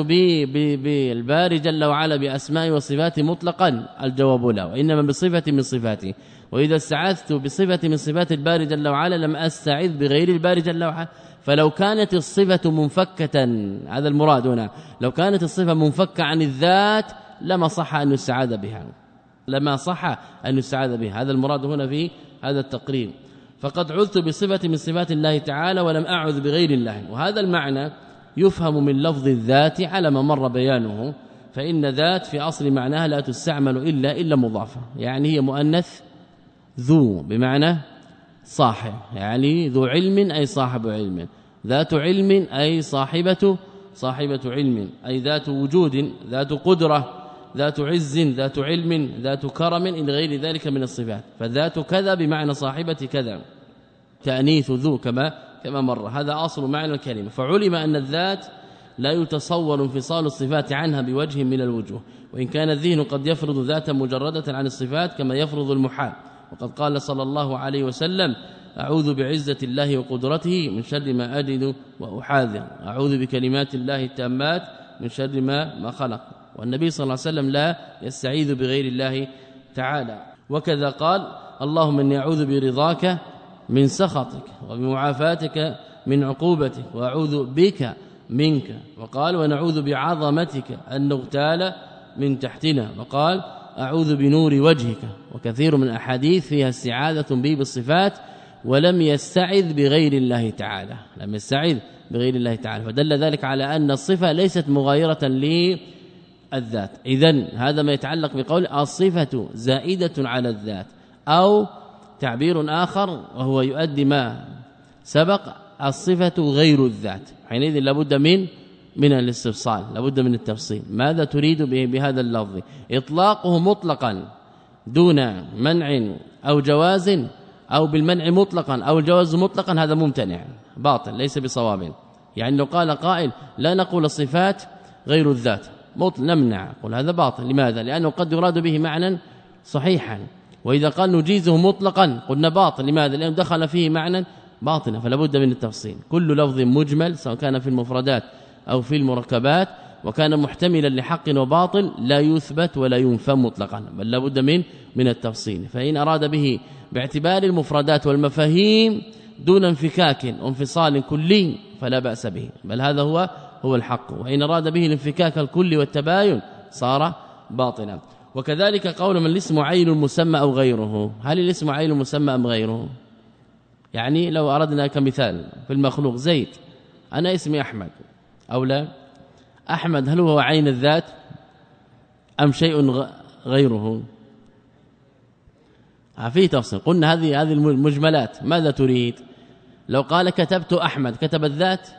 بالباري جل وعلا بأسماء وصفات مطلقا؟ الجواب لا، وإنما بصفة من صفاته. وإذا استعذت بصفة من صفات الباري جل وعلا لم أستعذ بغير الباري جل وعلا. فلو كانت الصفة منفكة، هذا المراد هنا، لو كانت الصفة منفكة عن الذات لما صح أن يستعاذ بها، لما صح أن يستعاذ بها. هذا المراد هنا في هذا التقرير. فقد عذت بصفة من صفات الله تعالى ولم أعذ بغير الله. وهذا المعنى يفهم من لفظ الذات على ما مر بيانه، فإن ذات في أصل معناها لا تستعمل إلا إلا مضافة، يعني هي مؤنث ذو بمعنى صاحب، يعني ذو علم أي صاحب علم، ذات علم أي صاحبة صاحبة علم، أي ذات وجود، ذات قدرة، ذات عز، ذات علم، ذات كرم، إلى غير ذلك من الصفات. فذات كذا بمعنى صاحبة كذا، تأنيث ذو كما كما مر. هذا أصل معنى الكلمة. فعلم أن الذات لا يتصور انفصال الصفات عنها بوجه من الوجوه، وإن كان الذهن قد يفرض ذاتا مجردة عن الصفات كما يفرض المحال. وقد قال صلى الله عليه وسلم: أعوذ بعزة الله وقدرته من شر ما أجد وأحاذر، أعوذ بكلمات الله التامات من شر ما ما خلق. والنبي صلى الله عليه وسلم لا يستعيذ بغير الله تعالى. وكذا قال: اللهم إني أعوذ برضاك من سخطك وبمعافاتك من عقوبتك وأعوذ بك منك. وقال: ونعوذ بعظمتك أن نغتال من تحتنا. وقال: أعوذ بنور وجهك. وكثير من الأحاديث فيها استعاذة به بالصفات ولم يستعذ بغير الله تعالى، لم يستعذ بغير الله تعالى. فدل ذلك على أن الصفة ليست مغايرة للذات. إذن هذا ما يتعلق بقول الصفة زائدة على الذات، أو تعبير آخر وهو يؤدي ما سبق، الصفة غير الذات. حينئذ لابد من من الاستفصال، لابد من التفصيل. ماذا تريد به بهذا اللفظ؟ إطلاقه مطلقا دون منع أو جواز، أو بالمنع مطلقا أو الجواز مطلقا، هذا ممتنع باطل ليس بصواب. يعني لو قال قائل لا نقول الصفات غير الذات مطلق نمنع، قل هذا باطل. لماذا؟ لأنه قد يراد به معنى صحيحا. وإذا قال نجيزه مطلقا قلنا باطل. لماذا؟ لأنه دخل فيه معنى باطلا. فلا بد من التفصيل. كل لفظ مجمل سواء كان في المفردات أو في المركبات وكان محتملا لحق وباطل لا يثبت ولا ينفى مطلقا، بل لا بد من من التفصيل. فإن أراد به باعتبار المفردات والمفاهيم دون انفكاك وانفصال كلي فلا بأس به، بل هذا هو هو الحق. وإن أراد به الانفكاك الكلي والتباين صار باطلا. وكذلك قول من الاسم عين المسمى أو غيره. هل الاسم عين المسمى أم غيره؟ يعني لو أردنا كمثال في المخلوق زيد، أنا اسمي أحمد أو لا؟ أحمد هل هو عين الذات أم شيء غيره؟ في تفصيل. قلنا هذه هذه المجملات. ماذا تريد؟ لو قال كتبت أحمد، كتب الذات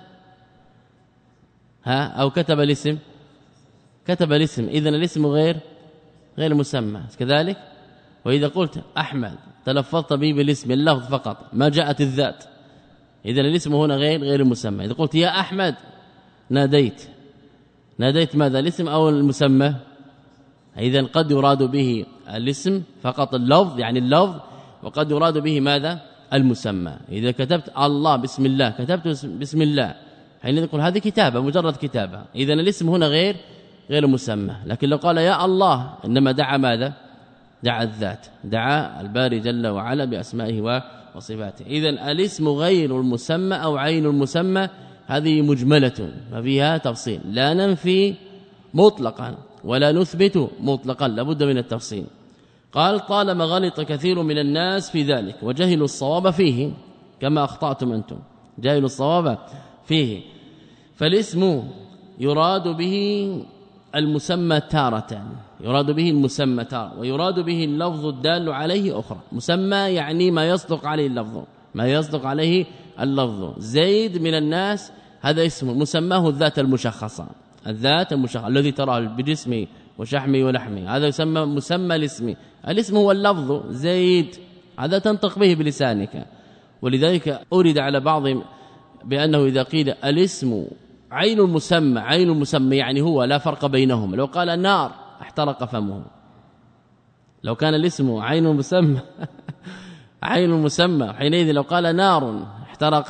ها أو كتب الاسم؟ كتب الاسم. إذن الاسم غير غير مسمى كذلك. وإذا قلت أحمد تلفظت به بالاسم اللفظ فقط ما جاءت الذات، إذن الاسم هنا غير غير مسمى. إذا قلت يا أحمد ناديت، ناديت ماذا؟ الاسم أو المسمى؟ إذن قد يراد به الاسم فقط اللفظ يعني اللفظ، وقد يراد به ماذا؟ المسمى. إذا كتبت الله بسم الله، كتبت بسم الله، حين نقول هذه كتابة مجرد كتابة، إذن الاسم هنا غير غير مسمى. لكن لو قال يا الله إنما دعا ماذا؟ دعا الذات، دعا الباري جل وعلا بأسمائه وصفاته. إذن الاسم غير المسمى أو عين المسمى هذه مجملة ففيها تفصيل، لا ننفي مطلقا ولا نثبت مطلقا، لابد من التفصيل. قال طالما غلط كثير من الناس في ذلك وجهلوا الصواب فيه كما أخطأتم أنتم، جهلوا الصواب فيه. فالاسم يراد به المسمى تارة، يراد به المسمى تارة، ويراد به اللفظ الدال عليه أخرى. مسمى يعني ما يصدق عليه اللفظ، ما يصدق عليه اللفظ. زيد من الناس هذا اسمه، مسماه الذات المشخصة، الذات المشخصة الذي تراه بجسمه وشحمه ولحمه، هذا يسمى مسمى الاسم. الاسم هو اللفظ زيد، هذا تنطق به بلسانك. ولذلك أورد على بعض بأنه إذا قيل الاسم عين المسمى، عين المسمى يعني هو لا فرق بينهم. لو قال النار احترق فمه، لو كان الاسم عين المسمى عين المسمى، حينئذ لو قال نار احترق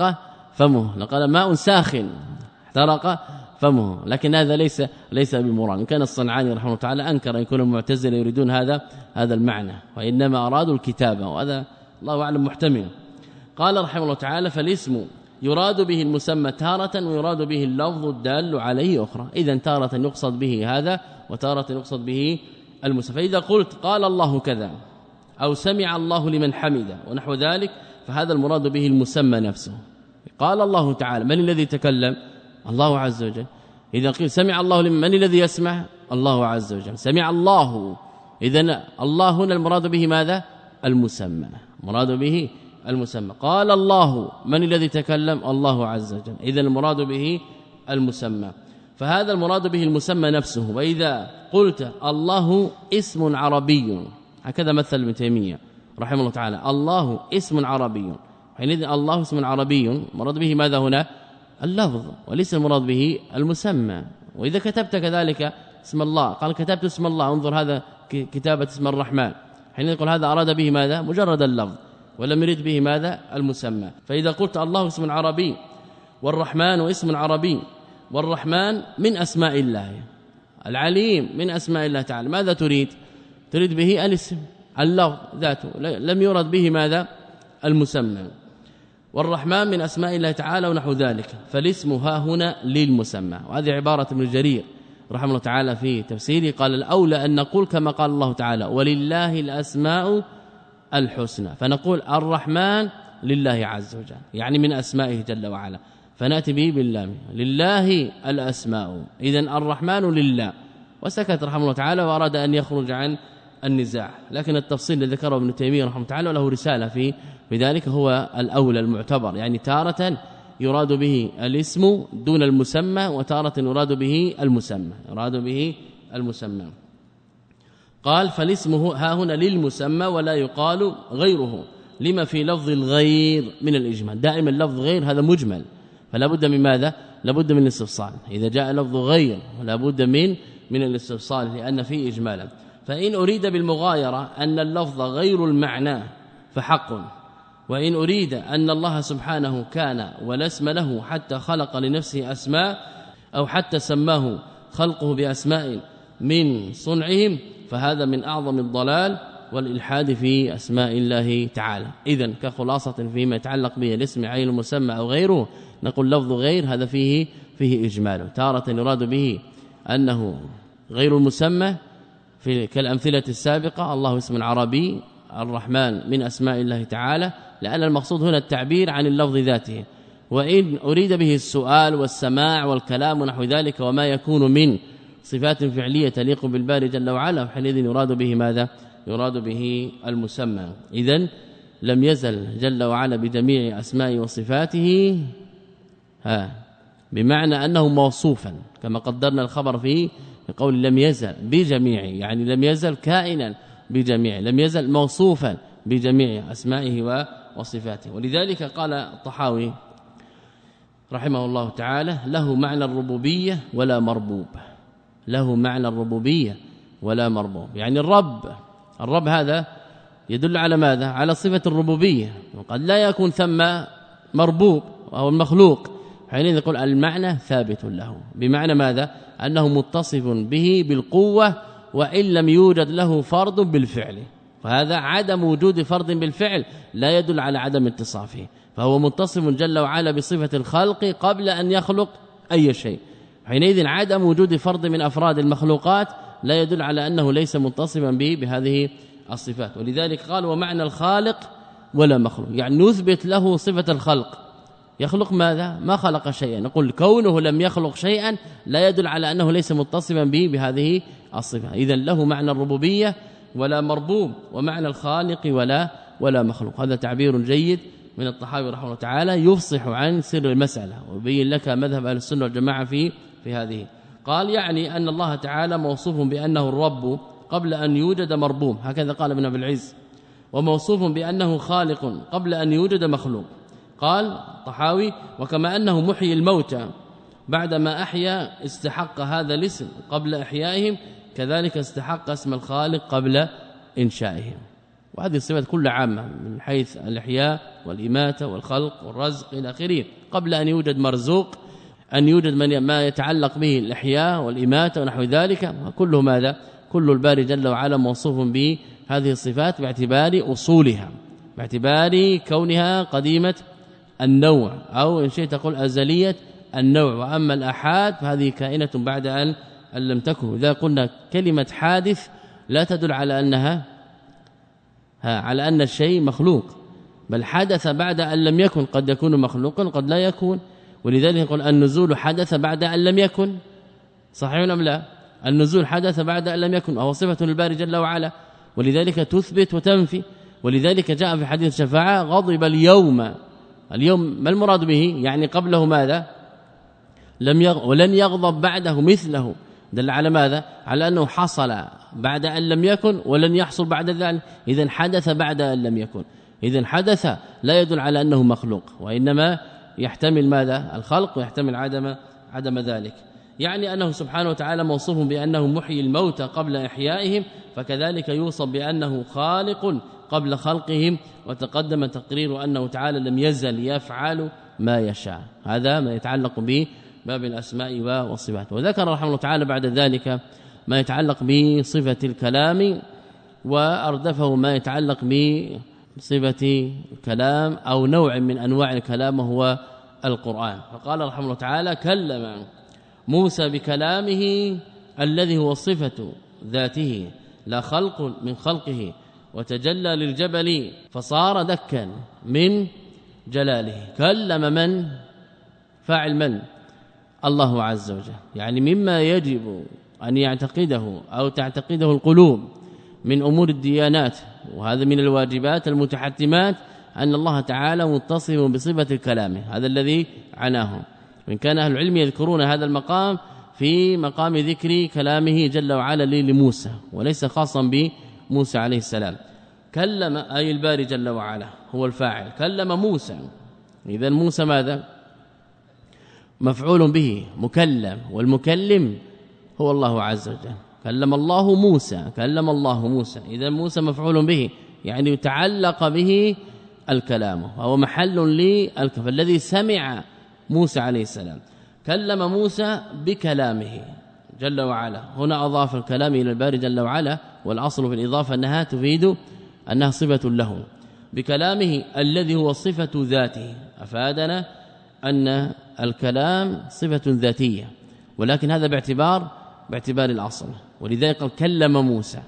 فمه، لقال ماء ساخن احترق فمه، لكن هذا ليس ليس بالمراد. كان الصنعاني رحمه الله تعالى انكر ان يكون المعتزله يريدون هذا هذا المعنى، وانما ارادوا الكتابه، وهذا الله اعلم محتمل. قال رحمه الله تعالى فالاسم يراد به المسمى تارة ويراد به اللفظ الدال عليه أخرى. إذا تارة يقصد به هذا وتارة يقصد به المسمى. فإذا قلت قال الله كذا أو سمع الله لمن حمده ونحو ذلك فهذا المراد به المسمى نفسه. قال الله تعالى من الذي تكلم؟ الله عز وجل. إذا قيل سمع الله لمن من الذي يسمع؟ الله عز وجل. سمع الله، إذن الله هنا المراد به ماذا؟ المسمى، مراد به المسمى. قال الله من الذي تكلم؟ الله عز وجل. إذن المراد به المسمى، فهذا المراد به المسمى نفسه. وإذا قلت الله اسم عربي، هكذا مثل ابن تيمية رحمه الله تعالى، الله اسم عربي، حينئذ الله اسم عربي مراد به ماذا هنا؟ اللفظ، وليس المراد به المسمى. وإذا كتبت كذلك اسم الله، قال كتبت اسم الله، انظر هذا كتابة اسم الرحمن، حينئذ يقول هذا أراد به ماذا؟ مجرد اللفظ، ولم يرد به ماذا؟ المسمى. فإذا قلت الله اسم عربي والرحمن اسم عربي، والرحمن من أسماء الله، العليم من أسماء الله تعالى، ماذا تريد؟ تريد به الاسم اللفظ ذاته، لم يرد به ماذا؟ المسمى. والرحمن من أسماء الله تعالى ونحو ذلك، فالاسم ها هنا للمسمى. وهذه عبارة ابن جرير رحمه الله تعالى في تفسيره، قال الأولى أن نقول كما قال الله تعالى ولله الأسماء الحسنى، فنقول الرحمن لله عز وجل، يعني من أسمائه جل وعلا، فنأتي به باللام لله الأسماء، إذن الرحمن لله. وسكت رحمه الله تعالى وأراد أن يخرج عن النزاع، لكن التفصيل الذي ذكره ابن تيمية رحمه الله تعالى وله رسالة في بذلك هو الأولى المعتبر، يعني تارة يراد به الاسم دون المسمى، وتارة يراد به المسمى يراد به المسمى. قال فالاسم ها هنا للمسمى ولا يقال غيره، لما في لفظ الغير من الإجمال. دائما اللفظ غير هذا مجمل، فلا بد من ماذا؟ لا بد من الاستفصال. إذا جاء لفظ غير لا بد من من الاستفصال، لأن فيه إجمالا. فإن أريد بالمغايرة أن اللفظ غير المعنى فحق، وإن أريد أن الله سبحانه كان ولا اسم له حتى خلق لنفسه أسماء، أو حتى سماه خلقه بأسماء من صنعهم، فهذا من أعظم الضلال والإلحاد في أسماء الله تعالى. إذن كخلاصة فيما يتعلق به الاسم عين المسمى أو غيره، نقول لفظ غير هذا فيه فيه إجمال، تارة يراد به أنه غير المسمى في كالأمثلة السابقة، الله اسم عربي، الرحمن من أسماء الله تعالى، لأن المقصود هنا التعبير عن اللفظ ذاته. وإن أريد به السؤال والسماع والكلام ونحو ذلك وما يكون من صفات فعلية تليق بالباري جل وعلا، حينئذ يراد به ماذا؟ يراد به المسمى. إذن لم يزل جل وعلا بجميع أسماء وصفاته ها بمعنى أنه موصوفا، كما قدرنا الخبر فيه بقول لم يزل بجميع، يعني لم يزل كائنا بجميع، لم يزل موصوفا بجميع أسمائه وصفاته. ولذلك قال الطحاوي رحمه الله تعالى له معنى الربوبية ولا مربوب، له معنى الربوبية ولا مربوب، يعني الرب الرب هذا يدل على ماذا؟ على صفة الربوبية، وقد لا يكون ثم مربوب وهو المخلوق، حينئذ يقول المعنى ثابت له، بمعنى ماذا؟ أنه متصف به بالقوة وإن لم يوجد له فرد بالفعل، فهذا عدم وجود فرد بالفعل لا يدل على عدم اتصافه، فهو متصف جل وعلا بصفة الخلق قبل أن يخلق أي شيء، حينئذ عدم وجود فرد من أفراد المخلوقات لا يدل على أنه ليس متصفا به بهذه الصفات. ولذلك قال ومعنى الخالق ولا مخلوق، يعني نثبت له صفة الخلق، يخلق ماذا؟ ما خلق شيئا، نقول كونه لم يخلق شيئا لا يدل على أنه ليس متصفا به بهذه الصفة. إذن له معنى الربوبية ولا مربوب، ومعنى الخالق ولا ولا مخلوق. هذا تعبير جيد من الطحاوي رحمه الله تعالى يفصح عن سر المسألة ويبين لك مذهب أهل السنة والجماعة في في هذه. قال يعني أن الله تعالى موصوف بأنه الرب قبل أن يوجد مربوب، هكذا قال ابن أبي العز، وموصوف بأنه خالق قبل أن يوجد مخلوق. قال طحاوي وكما أنه محيي الموتى بعدما أحيا استحق هذا الاسم قبل إحيائهم، كذلك استحق اسم الخالق قبل إنشائهم. وهذه الصفات كلها عامة من حيث الإحياء والإماتة والخلق والرزق إلى آخره، قبل أن يوجد مرزوق، أن يوجد من ما يتعلق به الإحياء والإماتة ونحو ذلك، كل ماذا كل الباري جل وعلا موصوف بهذه الصفات باعتبار أصولها، باعتبار كونها قديمة النوع أو إن شئت تقول أزلية النوع. وأما الآحاد فهذه كائنة بعد أن لم تكن. إذا قلنا كلمة حادث لا تدل على أنها على أن الشيء مخلوق، بل حدث بعد أن لم يكن، قد يكون مخلوقا قد لا يكون. ولذلك يقول النزول حدث بعد أن لم يكن، صحيح أم لا؟ النزول حدث بعد أن لم يكن، وهو صفة الباري جل وعلا، ولذلك تثبت وتنفي. ولذلك جاء في حديث الشفاعة غضب اليوم. اليوم ما المراد به؟ يعني قبله ماذا؟ لم يغ... ولن يغضب بعده مثله. دل على ماذا؟ على أنه حصل بعد أن لم يكن ولن يحصل بعد ذلك. إذن حدث بعد أن لم يكن، إذن حدث لا يدل على أنه مخلوق، وإنما يحتمل ماذا؟ الخلق، ويحتمل عدم عدم ذلك. يعني أنه سبحانه وتعالى موصوف بأنه محيي الموتى قبل إحيائهم، فكذلك يوصف بأنه خالق قبل خلقهم. وتقدم تقرير أنه تعالى لم يزل يفعل ما يشاء. هذا ما يتعلق به باب الأسماء والصفات. وذكر رحمه الله تعالى بعد ذلك ما يتعلق بصفة الكلام، وأردفه ما يتعلق بصفة الكلام أو نوع من أنواع الكلام وهو القرآن. فقال رحمه الله تعالى كلم موسى بكلامه الذي هو صفة ذاته لا خلق من خلقه، وتجلى للجبل فصار دكا من جلاله. كلم من؟ فاعل من؟ الله عز وجل. يعني مما يجب أن يعتقده أو تعتقده القلوب من أمور الديانات، وهذا من الواجبات المتحتمات، أن الله تعالى متصف بصفة الكلام. هذا الذي عناه، وإن كان أهل العلم يذكرون هذا المقام في مقام ذكر كلامه جل وعلا لموسى، وليس خاصا بموسى عليه السلام. كلم أي الباري جل وعلا هو الفاعل، كلم موسى. إذن موسى ماذا؟ مفعول به مكلم، والمكلم هو الله عز وجل. كلم الله موسى، كلم الله موسى. إذن موسى مفعول به، يعني يتعلق به الكلام، وهو محل للكلام الذي سمع موسى عليه السلام. كلم موسى بكلامه جل وعلا. هنا أضاف الكلام إلى الباري جل وعلا، والأصل في الإضافة أنها تفيد أنها صفة له. بكلامه الذي هو صفة ذاته، أفادنا أن الكلام صفة ذاتية، ولكن هذا باعتبار باعتبار الأصل. ولذلك قال كلم موسى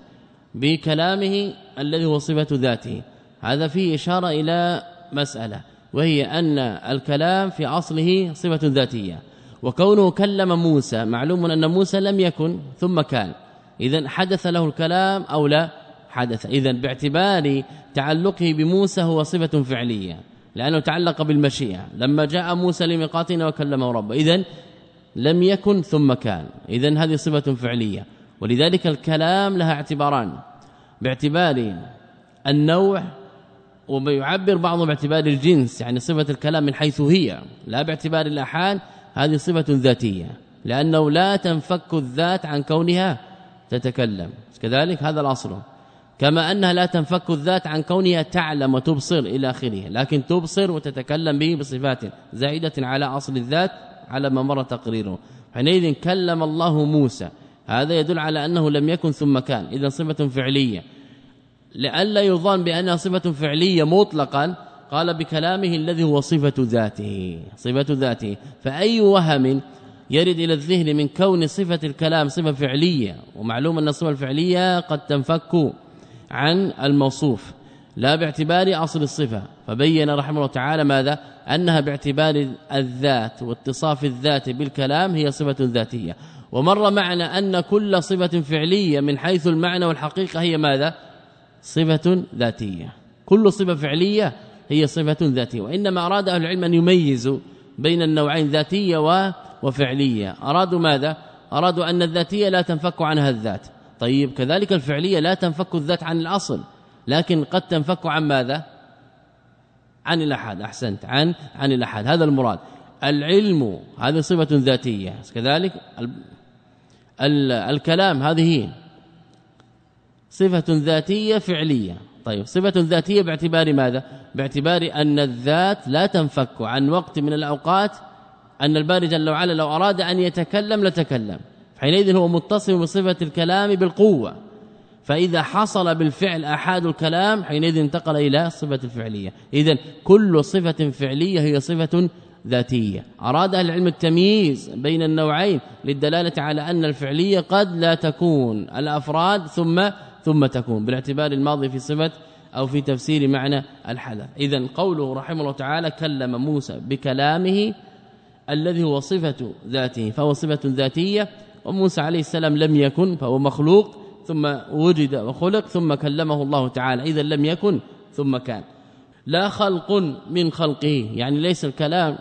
بكلامه الذي هو صفة ذاته. هذا فيه إشارة إلى مسألة، وهي أن الكلام في أصله صفة ذاتية، وكونه كلم موسى معلوم أن موسى لم يكن ثم كان. إذن حدث له الكلام أو لا حدث. إذن باعتبار تعلقه بموسى هو صفة فعلية، لأنه تعلق بالمشيئة. لما جاء موسى لميقاتنا وكلمه ربه، إذن لم يكن ثم كان، إذن هذه صفة فعلية. ولذلك الكلام لها اعتباران، باعتبار النوع، ويعبر بعضهم باعتبار الجنس، يعني صفة الكلام من حيث هي، لا باعتبار الآحاد. هذه صفة ذاتية، لأنه لا تنفك الذات عن كونها تتكلم، كذلك هذا الأصل. كما أنها لا تنفك الذات عن كونها تعلم وتبصر إلى آخره، لكن تبصر وتتكلم به بصفات زائدة على أصل الذات على ما مر تقريره. حينئذ كلم الله موسى، هذا يدل على أنه لم يكن ثم كان، إذن صفة فعلية. لئلا يظن بأنها صفة فعلية مطلقا قال بكلامه الذي هو صفة ذاته، صفة ذاته. فأي وهم يرد إلى الذهن من كون صفة الكلام صفة فعلية، ومعلوم أن الصفة الفعلية قد تنفك عن الموصوف لا باعتبار أصل الصفة، فبين رحمه الله تعالى ماذا؟ أنها باعتبار الذات واتصاف الذات بالكلام هي صفة ذاتية. ومر معنا أن كل صفة فعلية من حيث المعنى والحقيقة هي ماذا؟ صفة ذاتية. كل صفة فعلية هي صفة ذاتية، وإنما أراد أهل العلم أن يميزوا بين النوعين ذاتية وفعلية. أرادوا ماذا؟ أرادوا أن الذاتية لا تنفك عنها الذات. طيب كذلك الفعلية لا تنفك الذات عن الأصل، لكن قد تنفك عن ماذا؟ عن الأحد. أحسنت، عن عن الأحد، هذا المراد. العلم هذه صفة ذاتية، كذلك ال ال الكلام هذه صفة ذاتية فعلية. طيب صفة ذاتية باعتبار ماذا؟ باعتبار أن الذات لا تنفك عن وقت من الأوقات، أن الباري جل وعلا لو أراد أن يتكلم لتكلم، حينئذ هو متصف بصفة الكلام بالقوة، فإذا حصل بالفعل أحد الكلام حينئذ انتقل إلى صفة الفعلية. إذن كل صفة فعلية هي صفة ذاتية. أراد أهل العلم التمييز بين النوعين للدلالة على أن الفعلية قد لا تكون الأفراد ثم ثم تكون، بالاعتبار الماضي في صفة أو في تفسير معنى الحدث. إذن قوله رحمه الله تعالى كلم موسى بكلامه الذي هو صفة ذاته فهو صفة ذاتية، وموسى عليه السلام لم يكن فهو مخلوق ثم وجد وخلق ثم كلمه الله تعالى، إذا لم يكن ثم كان. لا خلق من خلقه، يعني ليس الكلام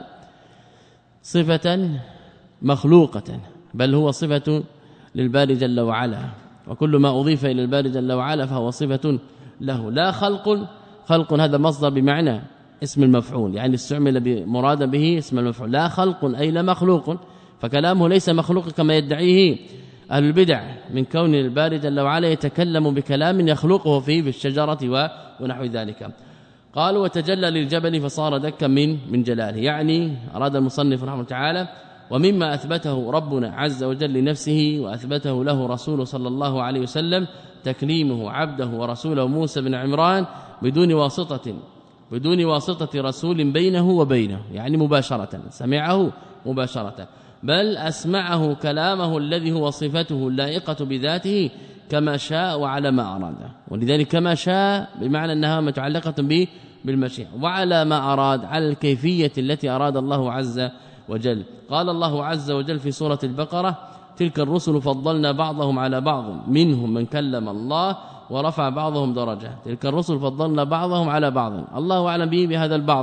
صفة مخلوقة بل هو صفة للباري جل وعلا، وكل ما أضيف إلى الباري جل وعلا فهو صفة له. لا خلق، خلق هذا مصدر بمعنى اسم المفعول، يعني استعمل مراد به اسم المفعول. لا خلق أي لا مخلوق، فكلامه ليس مخلوق كما يدعيه أهل البدع من كون الباري جل وعلا يتكلم بكلام يخلقه فيه بالشجرة ونحو ذلك. قال وتجلى للجبل فصار دكا من من جلاله، يعني أراد المصنف رحمه الله تعالى ومما أثبته ربنا عز وجل لنفسه وأثبته له رسوله صلى الله عليه وسلم تكليمه عبده ورسوله موسى بن عمران بدون واسطة بدون واسطة رسول بينه وبينه، يعني مباشرة سمعه مباشرة، بل أسمعه كلامه الذي هو صفته اللائقة بذاته كما شاء وعلى ما أراد. ولذلك كما شاء بمعنى أنها متعلقة به بالمشيئة، وعلى ما أراد على الكيفية التي أراد الله عز وجل. قال الله عز وجل في سورة البقرة تلك الرسل فضلنا بعضهم على بعض منهم من كلم الله ورفع بعضهم درجة. تلك الرسل فضلنا بعضهم على بعض، الله أعلم به بهذا البعض،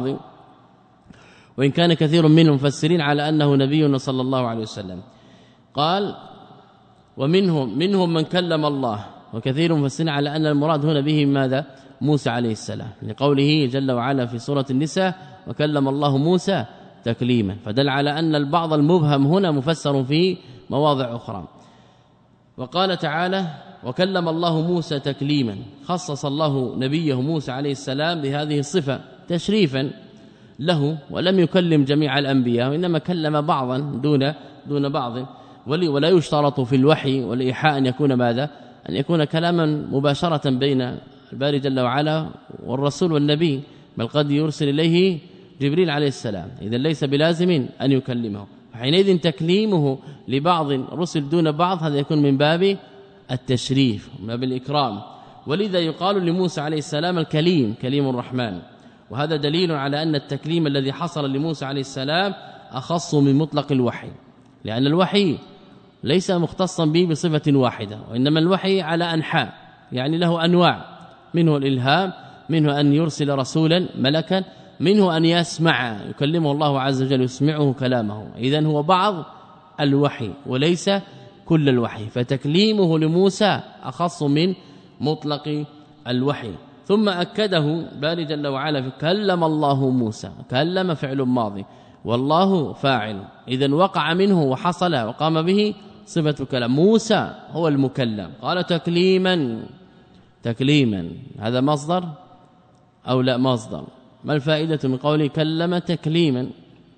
وإن كان كثير منهم مفسرين على أنه نبينا صلى الله عليه وسلم. قال ومنهم منهم من كلم الله، وكثير مفسرين على أن المراد هنا به ماذا؟ موسى عليه السلام، لقوله جل وعلا في سورة النساء وكلم الله موسى تكليما، فدل على أن البعض المبهم هنا مفسر في مواضع أخرى. وقال تعالى وكلم الله موسى تكليما، خصص الله نبيه موسى عليه السلام بهذه الصفة تشريفا له، ولم يكلم جميع الأنبياء وإنما كلم بعضا دون دون بعض. ولا يشترط في الوحي والإيحاء أن يكون ماذا؟ أن يكون كلاما مباشرة بين الباري جل وعلا والرسول والنبي، بل قد يرسل إليه جبريل عليه السلام، إذا ليس بلازم أن يكلمه. حينئذ تكليمه لبعض رسل دون بعض هذا يكون من باب التشريف من باب الإكرام. ولذا يقال لموسى عليه السلام الكليم، كليم الرحمن، وهذا دليل على أن التكليم الذي حصل لموسى عليه السلام أخص من مطلق الوحي، لأن الوحي ليس مختصا به بصفة واحدة، وإنما الوحي على أنحاء، يعني له أنواع، منه الإلهام، منه أن يرسل رسولا ملكا، منه أن يسمع يكلمه الله عز وجل يسمعه كلامه. إذن هو بعض الوحي وليس كل الوحي، فتكليمه لموسى أخص من مطلق الوحي. ثم أكده باري جل وعلا في كلم الله موسى، كلم فعل ماضي والله فاعل، إذن وقع منه وحصل وقام به صفة كلام. موسى هو المكلم، قال تكليما، تكليما هذا مصدر أو لا مصدر؟ ما الفائدة من قوله كلم تكليما؟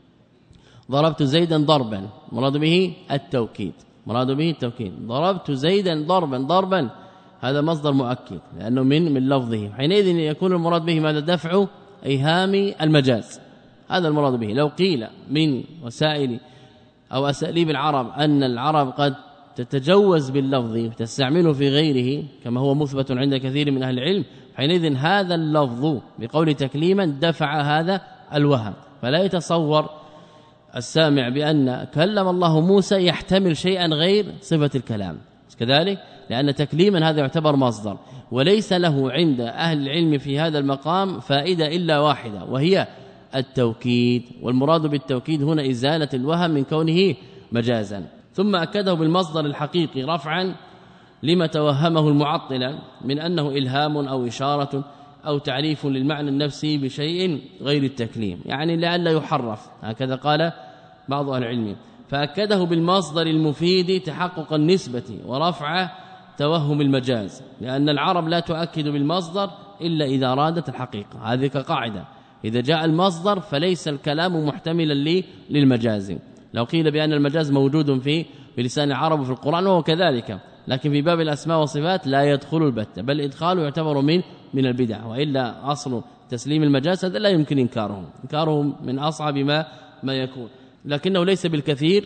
ضربت زيدا ضربا، مراد به التوكيد، مراد به التوكيد. ضربت زيدا ضربا، ضربا هذا مصدر مؤكد لأنه من من لفظه، حينئذ يكون المراد به ماذا؟ دفع إيهام المجاز، هذا المراد به. لو قيل من وسائل أو أساليب العرب أن العرب قد تتجوز باللفظ وتستعمله في غيره كما هو مثبت عند كثير من أهل العلم، حينئذ هذا اللفظ بقول تكليما دفع هذا الوهم، فلا يتصور السامع بأن كلم الله موسى يحتمل شيئا غير صفة الكلام كذلك، لأن تكليما هذا يعتبر مصدر، وليس له عند أهل العلم في هذا المقام فائدة إلا واحدة وهي التوكيد، والمراد بالتوكيد هنا إزالة الوهم من كونه مجازا. ثم أكده بالمصدر الحقيقي رفعا لما توهمه المعطلة من أنه إلهام أو إشارة أو تعريف للمعنى النفسي بشيء غير التكليم، يعني لئلا يحرف، هكذا قال بعض أهل العلم. فأكده بالمصدر المفيد تحقق النسبة ورفع توهم المجاز، لأن العرب لا تؤكد بالمصدر إلا إذا أرادت الحقيقة. هذه كقاعدة، إذا جاء المصدر فليس الكلام محتملا للمجاز. لو قيل بأن المجاز موجود في بلسان العرب وفي القرآن وهو كذلك، لكن في باب الأسماء والصفات لا يدخل البتة، بل إدخاله يعتبر من من البدع، وإلا أصل تسليم المجاز هذا لا يمكن إنكاره، إنكاره من أصعب ما ما يكون، لكنه ليس بالكثير،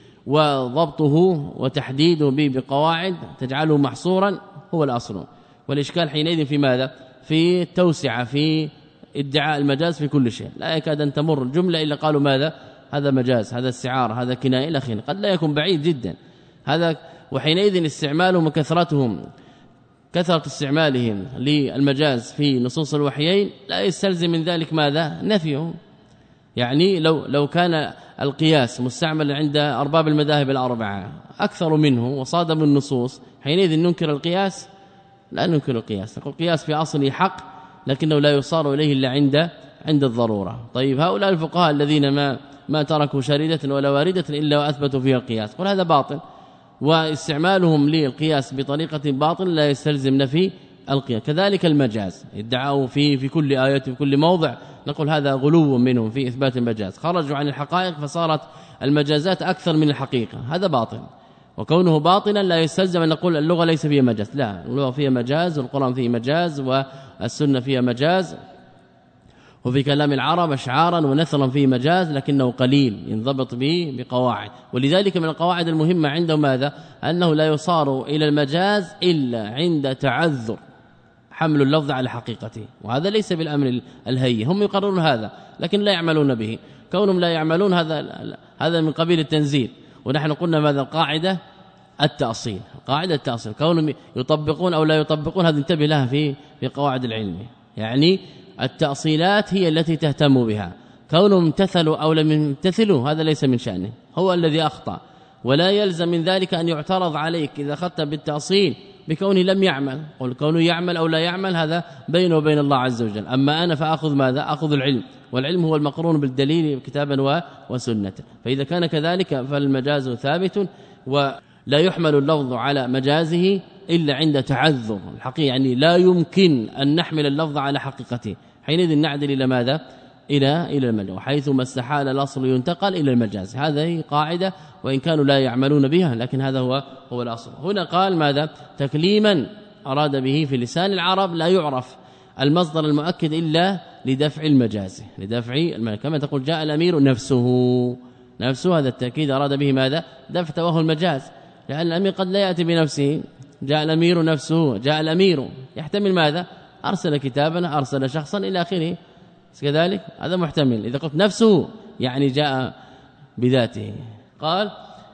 وضبطه وتحديده به بقواعد تجعله محصورا هو الأصل. والإشكال حينئذ في ماذا؟ في التوسعة في ادعاء المجاز في كل شيء، لا يكاد أن تمر الجملة إلا قالوا ماذا؟ هذا مجاز، هذا استعارة، هذا كناية إلى آخره، قد لا يكون بعيد جدا هذا. وحينئذ استعمالهم وكثرتهم كثرة استعمالهم للمجاز في نصوص الوحيين لا يستلزم من ذلك ماذا؟ نفيه. يعني لو لو كان القياس مستعمل عند أرباب المذاهب الأربعة أكثر منه وصادم النصوص، حينئذ ننكر القياس؟ لا ننكر القياس، نقول القياس في أصله حق لكنه لا يصار إليه إلا عند عند الضرورة. طيب هؤلاء الفقهاء الذين ما ما تركوا شريدة ولا واردة إلا وأثبتوا فيها القياس، قل هذا باطل، واستعمالهم للقياس بطريقة باطل لا يستلزم نفي القياس. كذلك المجاز ادعوا في في كل آية في كل موضع، نقول هذا غلو منهم في إثبات المجاز، خرجوا عن الحقائق فصارت المجازات أكثر من الحقيقة، هذا باطل. وكونه باطلا لا يستلزم أن نقول اللغة ليس فيها مجاز، لا، اللغة فيها مجاز والقرآن فيه مجاز والسنة فيها مجاز، وفي كلام العرب اشعارا ونثرا فيه مجاز لكنه قليل ينضبط به بقواعد. ولذلك من القواعد المهمة عندهم ماذا؟ أنه لا يصار إلى المجاز إلا عند تعذر حمل اللفظ على حقيقته، وهذا ليس بالأمر الهين، هم يقررون هذا لكن لا يعملون به. كونهم لا يعملون هذا هذا من قبيل التنزيل، ونحن قلنا ماذا؟ القاعدة التأصيل، قاعدة التأصيل، كونهم يطبقون أو لا يطبقون هذا انتبه لها في في قواعد العلم. يعني التأصيلات هي التي تهتم بها، كونهم امتثلوا أو لم يمتثلوا هذا ليس من شأنه، هو الذي أخطأ، ولا يلزم من ذلك أن يعترض عليك إذا أخذت بالتأصيل بكونه لم يعمل، قل كونه يعمل أو لا يعمل هذا بينه وبين الله عز وجل. أما أنا فأخذ ماذا؟ أخذ العلم، والعلم هو المقرون بالدليل كتابا وسنة، فإذا كان كذلك فالمجاز ثابت، ولا يحمل اللفظ على مجازه إلا عند تعذر الحقيقة، يعني لا يمكن أن نحمل اللفظ على حقيقته، حينئذ نعدل إلى ماذا؟ إلى إلى المجاز، وحيثما استحال الأصل ينتقل إلى المجاز. هذه قاعدة وإن كانوا لا يعملون بها لكن هذا هو هو الأصل. هنا قال ماذا؟ تكليما أراد به في لسان العرب لا يعرف المصدر المؤكد إلا لدفع المجاز، لدفع المجاز، كما تقول جاء الأمير نفسه، نفسه هذا التأكيد أراد به ماذا؟ دفع توهم المجاز، لأن الأمير قد لا يأتي بنفسه، جاء الأمير نفسه، جاء الأمير يحتمل ماذا؟ أرسل كتابا، أرسل شخصا إلى آخره، كذلك هذا محتمل. إذا قلت نفسه يعني جاء بذاته. قال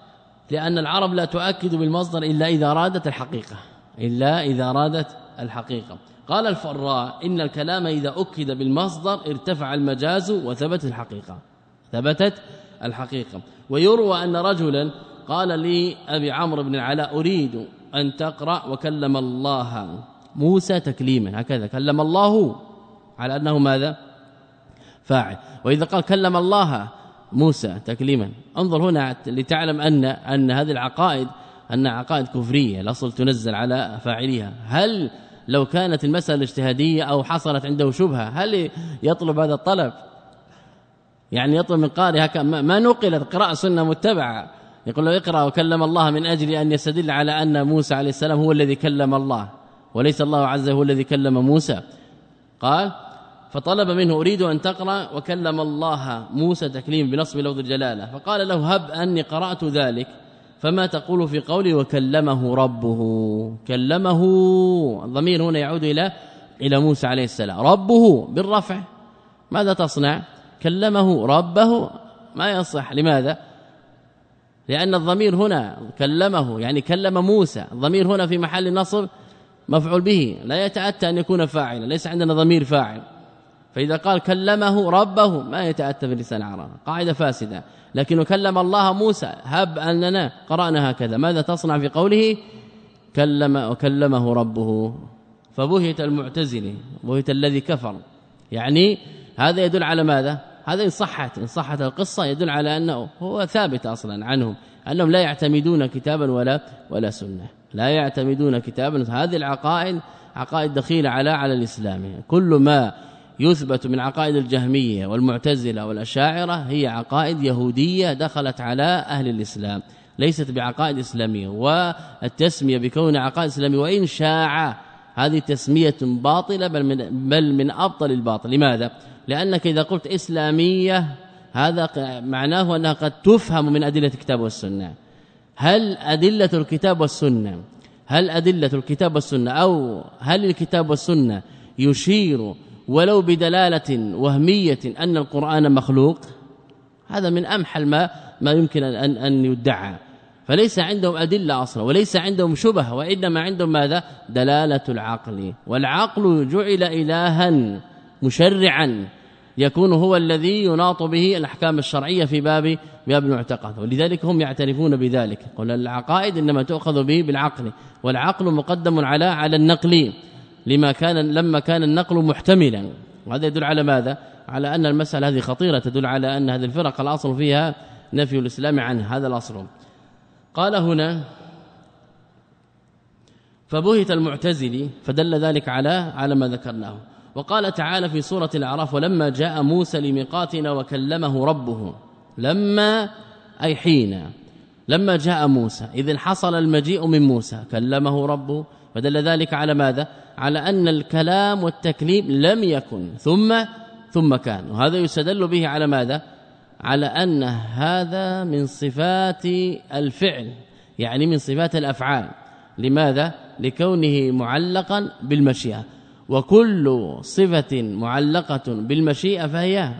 لأن العرب لا تؤكد بالمصدر إلا إذا أرادت الحقيقة، إلا إذا أرادت الحقيقة. قال الفراء إن الكلام إذا أكد بالمصدر ارتفع المجاز وثبت الحقيقة، ثبتت الحقيقة. ويروى أن رجلا قال لي أبي عمرو بن العلاء أريد أن تقرأ وكلم الله موسى تكليما، هكذا كلم الله على أنه ماذا؟ فاعل. وإذا قال كلم الله موسى تكليما، انظر هنا لتعلم أن أن هذه العقائد أن عقائد كفرية، الأصل تنزل على فاعلها. هل لو كانت المسألة اجتهادية أو حصلت عنده شبهة هل يطلب هذا الطلب؟ يعني يطلب من قارئ هكذا، ما نقلت قراءة سنة متبعة، يقول له اقرأ وكلم الله من أجل أن يستدل على أن موسى عليه السلام هو الذي كلم الله وليس الله عز وجل هو الذي كلم موسى. قال فطلب منه أريد أن تقرأ وكلم الله موسى تكليم بنصب لفظ الجلالة، فقال له هب أني قرأت ذلك فما تقول في قولي وكلمه ربه؟ كلمه الضمير هنا يعود إلى إلى موسى عليه السلام، ربه بالرفع، ماذا تصنع؟ كلمه ربه ما يصح. لماذا؟ لأن الضمير هنا كلمه يعني كلم موسى، الضمير هنا في محل نصب مفعول به، لا يتأتى أن يكون فاعلا، ليس عندنا ضمير فاعل، فإذا قال كلمه ربه ما يتأتى في لسان العرب، قاعدة فاسدة. لكن كلم الله موسى، هب أننا قرأنا هكذا، ماذا تصنع في قوله كلم وكلمه ربه؟ فبهت المعتزلة، بهت الذي كفر. يعني هذا يدل على ماذا؟ هذا إن صحت إن صحت القصة يدل على أنه هو ثابت أصلا عنهم أنهم لا يعتمدون كتابا ولا ولا سنة. لا يعتمدون كتابا. هذه العقائد عقائد دخيلة على على الإسلام. كل ما يثبت من عقائد الجهمية والمعتزلة والأشاعرة هي عقائد يهودية دخلت على أهل الإسلام، ليست بعقائد إسلامية. والتسمية بكون عقائد إسلامية وإن شاع هذه تسمية باطلة بل من, بل من أبطل الباطل. لماذا؟ لأنك إذا قلت إسلامية هذا معناه أنها قد تفهم من أدلة الكتاب والسنة. هل أدلة الكتاب والسنة هل أدلة الكتاب والسنة أو هل الكتاب والسنة يشير ولو بدلالة وهمية أن القرآن مخلوق؟ هذا من أمحل ما ما يمكن أن أن يدعى. فليس عندهم أدلة أصلا وليس عندهم شبه، وإنما عندهم ماذا؟ دلالة العقل. والعقل جعل إلها مشرعا يكون هو الذي يناط به الأحكام الشرعية في باب باب المعتقد، ولذلك هم يعترفون بذلك. قل العقائد إنما تؤخذ به بالعقل، والعقل مقدم على على النقل لما كان لما كان النقل محتملا. وهذا يدل على ماذا؟ على أن المسألة هذه خطيرة، تدل على أن هذه الفرق الأصل فيها نفي الإسلام عنه، هذا الأصل. قال هنا فبهت المعتزلي فدل ذلك على على ما ذكرناه. وقال تعالى في سورة الأعراف ولما جاء موسى لميقاتنا وكلمه ربه. لما أي حين، لما جاء موسى إذن حصل المجيء من موسى كلمه ربه، فدل ذلك على ماذا؟ على أن الكلام والتكليم لم يكن ثم ثم كان. وهذا يستدل به على ماذا؟ على أن هذا من صفات الفعل، يعني من صفات الأفعال. لماذا؟ لكونه معلقا بالمشيئة، وكل صفة معلقة بالمشيئة فهي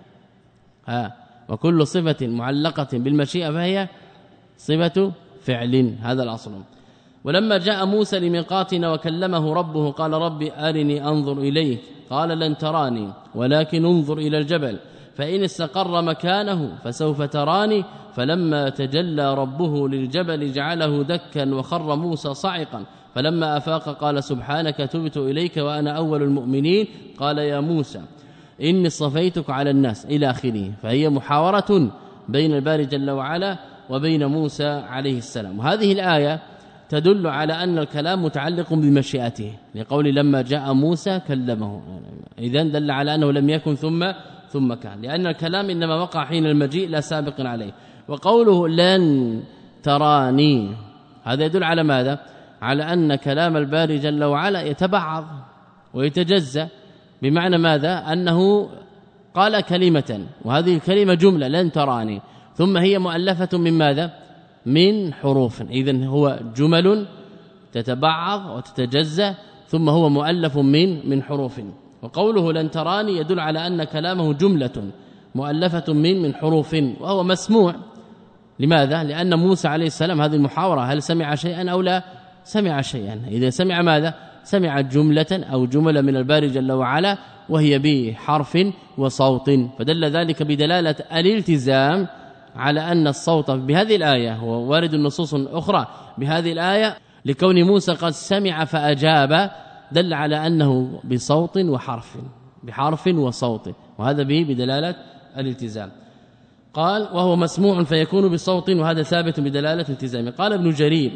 ها وكل صفة معلقة بالمشيئة فهي صفة فعل، هذا الأصل. ولما جاء موسى لميقاتنا وكلمه ربه قال رب أرني أنظر إليك قال لن تراني ولكن انظر إلى الجبل فإن استقر مكانه فسوف تراني فلما تجلى ربه للجبل جعله دكا وخر موسى صعقا فلما أفاق قال سبحانك تبت إليك وأنا أول المؤمنين قال يا موسى إني اصطفيتك على الناس إلى آخره. فهي محاورة بين الباري جل وعلا وبين موسى عليه السلام. وهذه الآية تدل على أن الكلام متعلق بمشيئته، لقول لما جاء موسى كلمه، إذن دل على أنه لم يكن ثم ثم كان، لأن الكلام إنما وقع حين المجيء لا سابق عليه. وقوله لن تراني هذا يدل على ماذا؟ على أن كلام الباري جل وعلا يتبعض ويتجزأ، بمعنى ماذا؟ أنه قال كلمة وهذه الكلمة جملة لن تراني، ثم هي مؤلفة من ماذا؟ من حروف. إذن هو جمل تتبعض وتتجزأ ثم هو مؤلف من من حروف. وقوله لن تراني يدل على أن كلامه جملة مؤلفة من من حروف وهو مسموع. لماذا؟ لأن موسى عليه السلام هذه المحاورة هل سمع شيئا أو لا؟ سمع شيئا. إذا سمع ماذا؟ سمع جملة أو جملة من الباري جل وعلا وهي بحرف وصوت، فدل ذلك بدلالة الالتزام على أن الصوت بهذه الآية هو وارد النصوص أخرى بهذه الآية لكون موسى قد سمع فأجاب، دل على أنه بصوت وحرف بحرف وصوت، وهذا به بدلالة الالتزام. قال وهو مسموع فيكون بصوت، وهذا ثابت بدلالة الالتزام. قال ابن جرير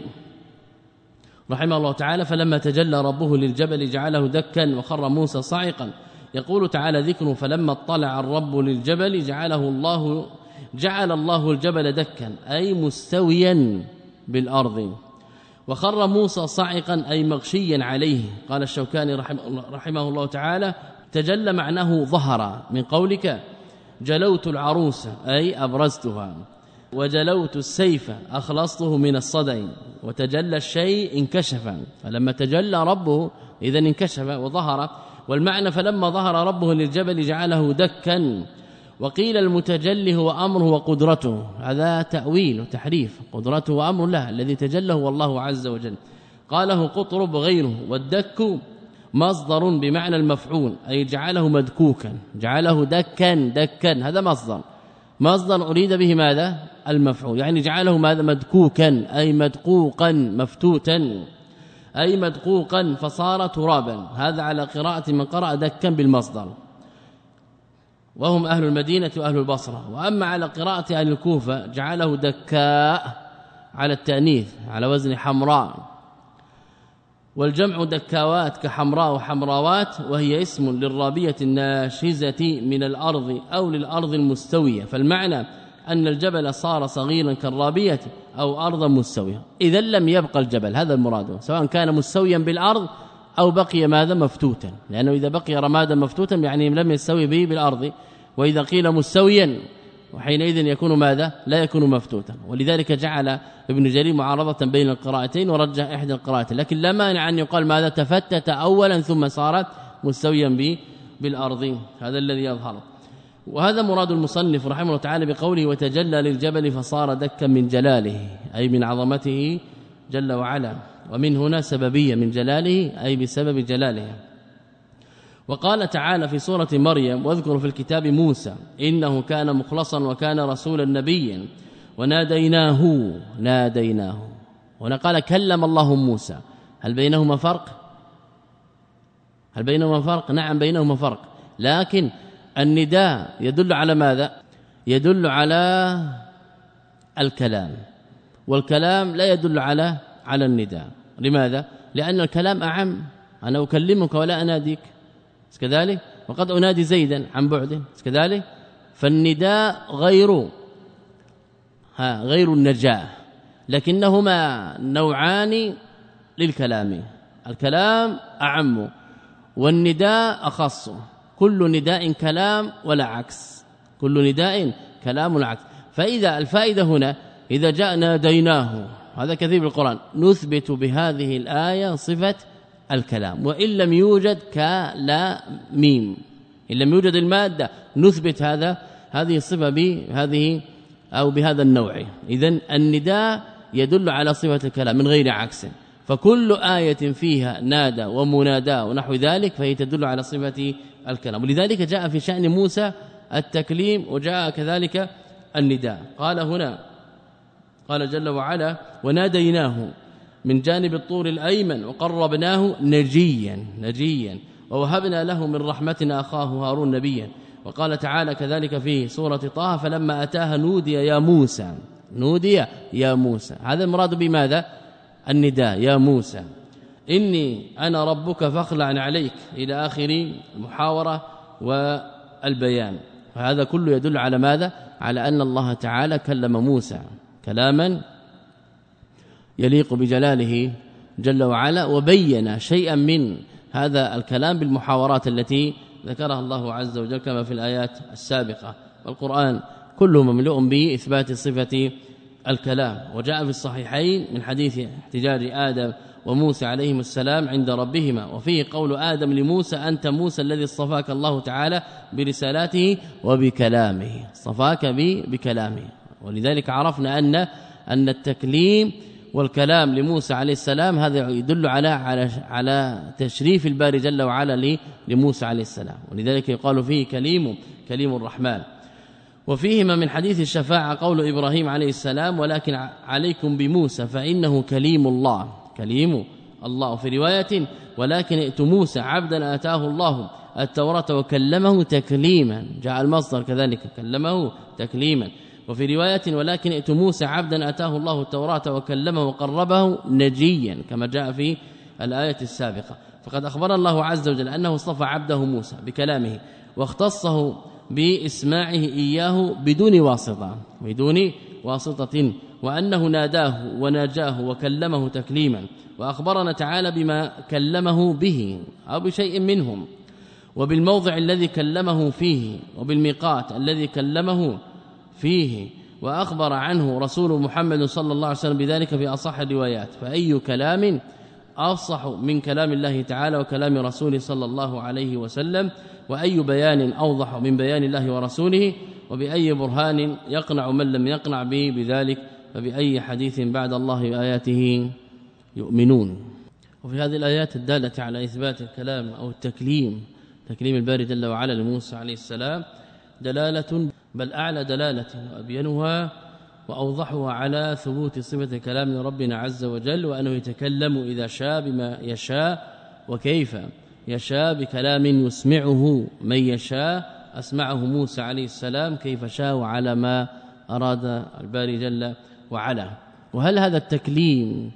رحمه الله تعالى فلما تجلى ربه للجبل جعله دكا وخر موسى صعقا. يقول تعالى ذكره فلما اطلع الرب للجبل جعله الله جعل الله الجبل دكا أي مستويا بالأرض، وخر موسى صعقا أي مغشيا عليه. قال الشوكاني رحمه, رحمه الله تعالى تجلى معناه ظهر، من قولك جلوت العروس أي أبرزتها، وجلوت السيف أخلصته من الصدع، وتجلى الشيء انكشف، فلما تجلى ربه إذا انكشف وظهر. والمعنى فلما ظهر ربه للجبل جعله دكا. وقيل المتجلي هو أمره وقدرته، هذا تأويل وتحريف، قدرته وأمر له الذي تجلى هو الله عز وجل. قاله قطرب غيره، والدك مصدر بمعنى المفعول أي جعله مدكوكا، جعله دكا دكا، هذا مصدر مصدر أريد به ماذا؟ المفعول، يعني جعله ماذا؟ مدكوكا أي مدقوقا مفتوتا أي مدقوقا فصار ترابا. هذا على قراءة من قرأ دكا بالمصدر وهم أهل المدينة وأهل البصرة. وأما على قراءة أهل الكوفة جعله دكاء على التأنيث على وزن حمراء والجمع دكاوات كحمراء وحمراوات، وهي اسم للرابية الناشزة من الأرض أو للأرض المستوية، فالمعنى أن الجبل صار صغيرا كالرابية أو أرضا مستوية. إذا لم يبقى الجبل، هذا المراد، سواء كان مستويا بالأرض أو بقي ماذا مفتوتا، لأنه إذا بقي رمادا مفتوتا يعني لم يستوي به بالأرض، وإذا قيل مستويا وحينئذ يكون ماذا لا يكون مفتوتا. ولذلك جعل ابن جرير معارضة بين القراءتين ورجح إحدى القراءتين، لكن لا مانع أن يقال ماذا تفتت أولا ثم صارت مستويا به بالأرض، هذا الذي يظهر. وهذا مراد المصنف رحمه الله تعالى بقوله وتجلى للجبل فصار دكا من جلاله، أي من عظمته جل وعلا، ومن هنا سببية من جلاله أي بسبب جلاله. وقال تعالى في سورة مريم واذكر في الكتاب موسى إنه كان مخلصا وكان رسولا نبيا وناديناه ناديناه هنا قال كلم الله موسى، هل بينهما فرق؟ هل بينهما فرق؟ نعم بينهما فرق، لكن النداء يدل على ماذا؟ يدل على الكلام، والكلام لا يدل على على النداء. لماذا؟ لأن الكلام أعم، أنا أكلمك ولا أناديك كذلك، وقد أنادي زيدا عن بعد كذلك، فالنداء غير ها غير النجاة، لكنهما نوعان للكلام، الكلام أعم والنداء أخص، كل نداء كلام ولا عكس، كل نداء كلام ولا عكس. فإذا الفائدة هنا إذا جاء ناديناه، هذا كثير بالقرآن، نثبت بهذه الآية صفة الكلام، وإن لم يوجد كلا ميم، إن لم يوجد المادة نثبت هذا هذه الصفة بهذه أو بهذا النوع. إذن النداء يدل على صفة الكلام من غير عكس، فكل آية فيها نادى ومنادى ونحو ذلك فهي تدل على صفة الكلام. ولذلك جاء في شأن موسى التكليم وجاء كذلك النداء. قال هنا قال جل وعلا وناديناه من جانب الطور الأيمن وقربناه نجيا نجيا ووهبنا له من رحمتنا أخاه هارون نبيا. وقال تعالى كذلك في سورة طه فلما أتاها نودي يا موسى، نودي يا موسى، هذا المراد بماذا؟ النداء يا موسى إني أنا ربك فاخلع عليك إلى آخر المحاورة والبيان. فهذا كله يدل على ماذا؟ على أن الله تعالى كلم موسى كلاما يليق بجلاله جل وعلا، وبين شيئا من هذا الكلام بالمحاورات التي ذكرها الله عز وجل كما في الآيات السابقة. والقرآن كله مملوء بإثبات صفة الكلام. وجاء في الصحيحين من حديث احتجاج آدم وموسى عليهم السلام عند ربهما، وفيه قول آدم لموسى أنت موسى الذي اصطفاك الله تعالى برسالاته وبكلامه، اصطفاك بكلامه. ولذلك عرفنا أن أن التكليم والكلام لموسى عليه السلام هذا يدل على على على تشريف الباري جل وعلا لموسى عليه السلام، ولذلك يقال فيه كليم كليم الرحمن. وفيهما من حديث الشفاعة قول إبراهيم عليه السلام ولكن عليكم بموسى فإنه كليم الله، كليم الله. في رواية ولكن ائت موسى عبدا آتاه الله التوراة وكلمه تكليما، جاء المصدر كذلك كلمه تكليما. وفي رواية ولكن ائت موسى عبدا آتاه الله التوراة وكلمه وقربه نجيا كما جاء في الآية السابقة. فقد أخبر الله عز وجل أنه اصطفى عبده موسى بكلامه واختصه بإسماعه إياه بدون واسطة بدون واسطة وأنه ناداه وناجاه وكلمه تكليما. وأخبرنا تعالى بما كلمه به أو بشيء منهم، وبالموضع الذي كلمه فيه، وبالميقات الذي كلمه فيه، وأخبر عنه رسول محمد صلى الله عليه وسلم بذلك في أصح الروايات. فأي كلام أفصح من كلام الله تعالى وكلام رسوله صلى الله عليه وسلم، وأي بيان أوضح من بيان الله ورسوله، وبأي برهان يقنع من لم يقنع به بذلك، فبأي حديث بعد الله وآياته يؤمنون. وفي هذه الآيات الدالة على إثبات الكلام أو التكليم، تكليم الباري جل وعلا لموسى عليه السلام، دلالة بل أعلى دلالة وأبينها وأوضحها على ثبوت صفة كلام ربنا عز وجل، وأنه يتكلم إذا شاء بما يشاء وكيف يشاء بكلام يسمعه من يشاء، أسمعه موسى عليه السلام كيف شاء وعلى ما أراد الباري جل وعلا. وهل هذا التكليم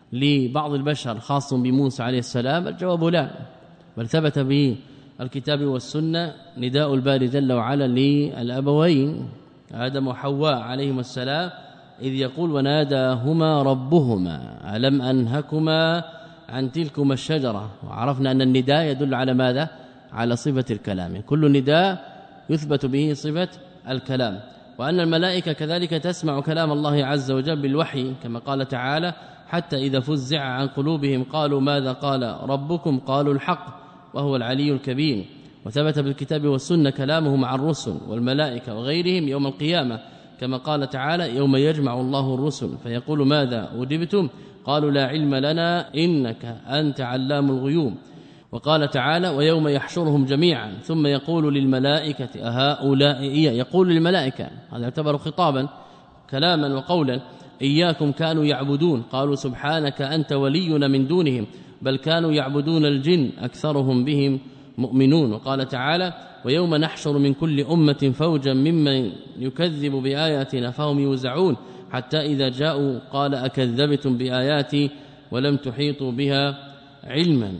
لبعض البشر خاص بموسى عليه السلام؟ الجواب لا، بل ثبت به الكتاب والسنة نداء الباري جل وعلا للأبوين آدم وحواء عليهما السلام إذ يقول وناداهما ربهما ألم أنهكما عن تلكما الشجرة. وعرفنا أن النداء يدل على ماذا؟ على صفة الكلام، كل نداء يثبت به صفة الكلام. وأن الملائكة كذلك تسمع كلام الله عز وجل بالوحي كما قال تعالى حتى إذا فزع عن قلوبهم قالوا ماذا قال ربكم قالوا الحق وهو العلي الكبير. وثبت بالكتاب والسنة كلامه مع الرسل والملائكة وغيرهم يوم القيامة كما قال تعالى يوم يجمع الله الرسل فيقول ماذا أجبتم قالوا لا علم لنا إنك أنت علام الغيوب. وقال تعالى ويوم يحشرهم جميعا ثم يقول للملائكة أهؤلاء إياه، يقول للملائكة، هذا يعتبر خطابا كلاما وقولا، إياكم كانوا يعبدون قالوا سبحانك أنت ولينا من دونهم بل كانوا يعبدون الجن أكثرهم بهم مؤمنون. وقال تعالى ويوم نحشر من كل أمة فوجا ممن يكذب بآياتنا فهم يوزعون حتى إذا جاءوا قال أكذبتم بآياتي ولم تحيطوا بها علما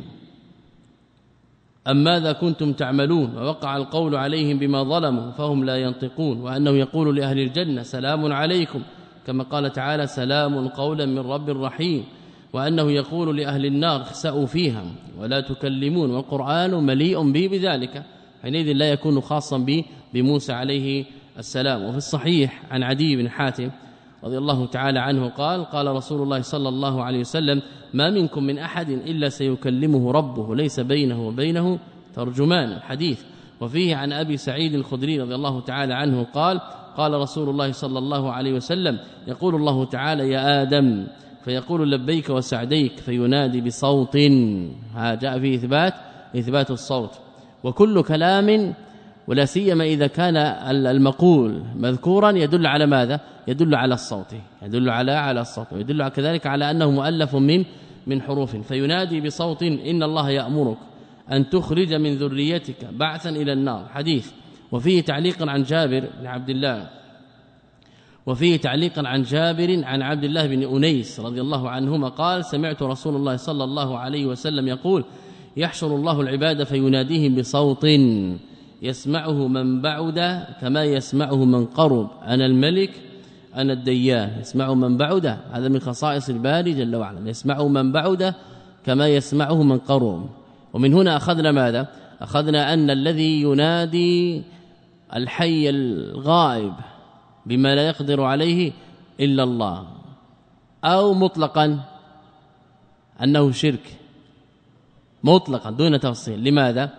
أم ماذا كنتم تعملون ووقع القول عليهم بما ظلموا فهم لا ينطقون. وأنه يقول لأهل الجنة سلام عليكم كما قال تعالى سلام قولا من رب رحيم. وأنه يقول لأهل النار اخسأوا فيها ولا تكلمون والقرآن مليء به بذلك، حينئذ لا يكون خاصا به بموسى عليه السلام. وفي الصحيح عن عدي بن حاتم رضي الله تعالى عنه قال قال رسول الله صلى الله عليه وسلم ما منكم من أحد إلا سيكلمه ربه ليس بينه وبينه ترجمان الحديث. وفيه عن أبي سعيد الخدري رضي الله تعالى عنه قال قال رسول الله صلى الله عليه وسلم يقول الله تعالى يا آدم فيقول لبيك وسعديك فينادي بصوت، ها جاء فيه إثبات إثبات الصوت. وكل كلام ولا سيما إذا كان المقول مذكورا يدل على ماذا؟ يدل على الصوت، يدل على على الصوت، ويدل كذلك على أنه مؤلف من من حروف. فينادي بصوت إن الله يأمرك أن تخرج من ذريتك بعثا إلى النار حديث. وفيه تعليقا عن جابر بن عبد الله وفيه تعليقا عن جابر عن عبد الله بن أنيس رضي الله عنهما قال سمعت رسول الله صلى الله عليه وسلم يقول يحشر الله العباد فيناديهم بصوت يسمعه من بعد كما يسمعه من قرب أنا الملك أنا الديان. يسمعه من بعد هذا من خصائص الباري جل وعلا، يسمعه من بعد كما يسمعه من قرب. ومن هنا أخذنا ماذا؟ أخذنا أن الذي ينادي الحي الغائب بما لا يقدر عليه إلا الله أو مطلقا أنه شرك مطلقا دون تفصيل. لماذا؟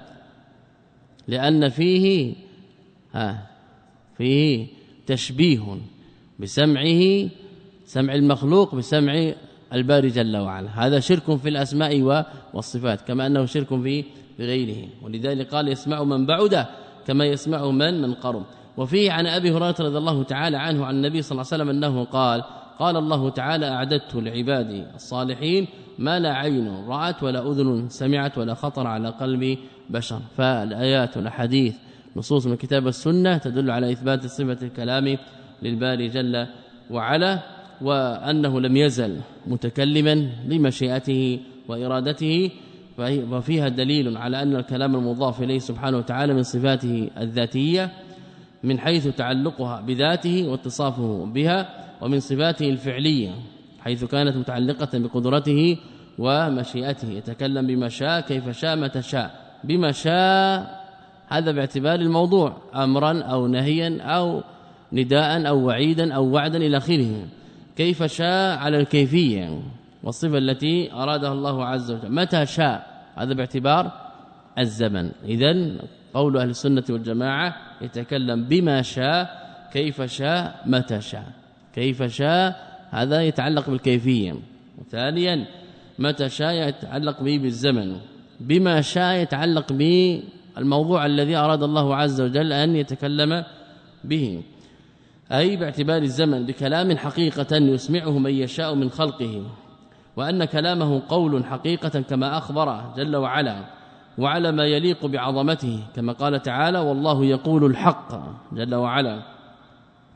لأن فيه ها فيه تشبيه بسمعه سمع المخلوق بسمع الباري جل وعلا، هذا شرك في الأسماء والصفات كما أنه شرك في غيره. ولذلك قال يسمع من بعد كما يسمع من من قرب. وفيه عن أبي هريرة رضي الله تعالى عنه عن النبي صلى الله عليه وسلم أنه قال قال الله تعالى أعددت لعبادي الصالحين ما لا عين رأت ولا أذن سمعت ولا خطر على قلب بشر. فالآيات والأحاديث نصوص من كتاب السنة تدل على إثبات صفة الكلام للباري جل وعلا، وأنه لم يزل متكلما لمشيئته وإرادته، وفيها دليل على أن الكلام المضاف إليه سبحانه وتعالى من صفاته الذاتية من حيث تعلقها بذاته واتصافه بها، ومن صفاته الفعلية حيث كانت متعلقة بقدرته ومشيئته، يتكلم بما شاء كيف شاء متى شاء بما شاء، هذا باعتبار الموضوع أمرا أو نهيا أو نداء أو وعيدا أو وعدا إلى آخره، كيف شاء على الكيفية والصفة التي أرادها الله عز وجل، متى شاء هذا باعتبار الزمن. إذن قول أهل السنة والجماعة يتكلم بما شاء كيف شاء متى شاء، كيف شاء هذا يتعلق بالكيفية، وثانيا متى شاء يتعلق به بالزمن، بما شاء يتعلق بالموضوع الذي أراد الله عز وجل أن يتكلم به، أي باعتبار الزمن بكلام حقيقة يسمعه من يشاء من خلقه، وأن كلامه قول حقيقة كما أخبر جل وعلا وعلى ما يليق بعظمته كما قال تعالى والله يقول الحق جل وعلا،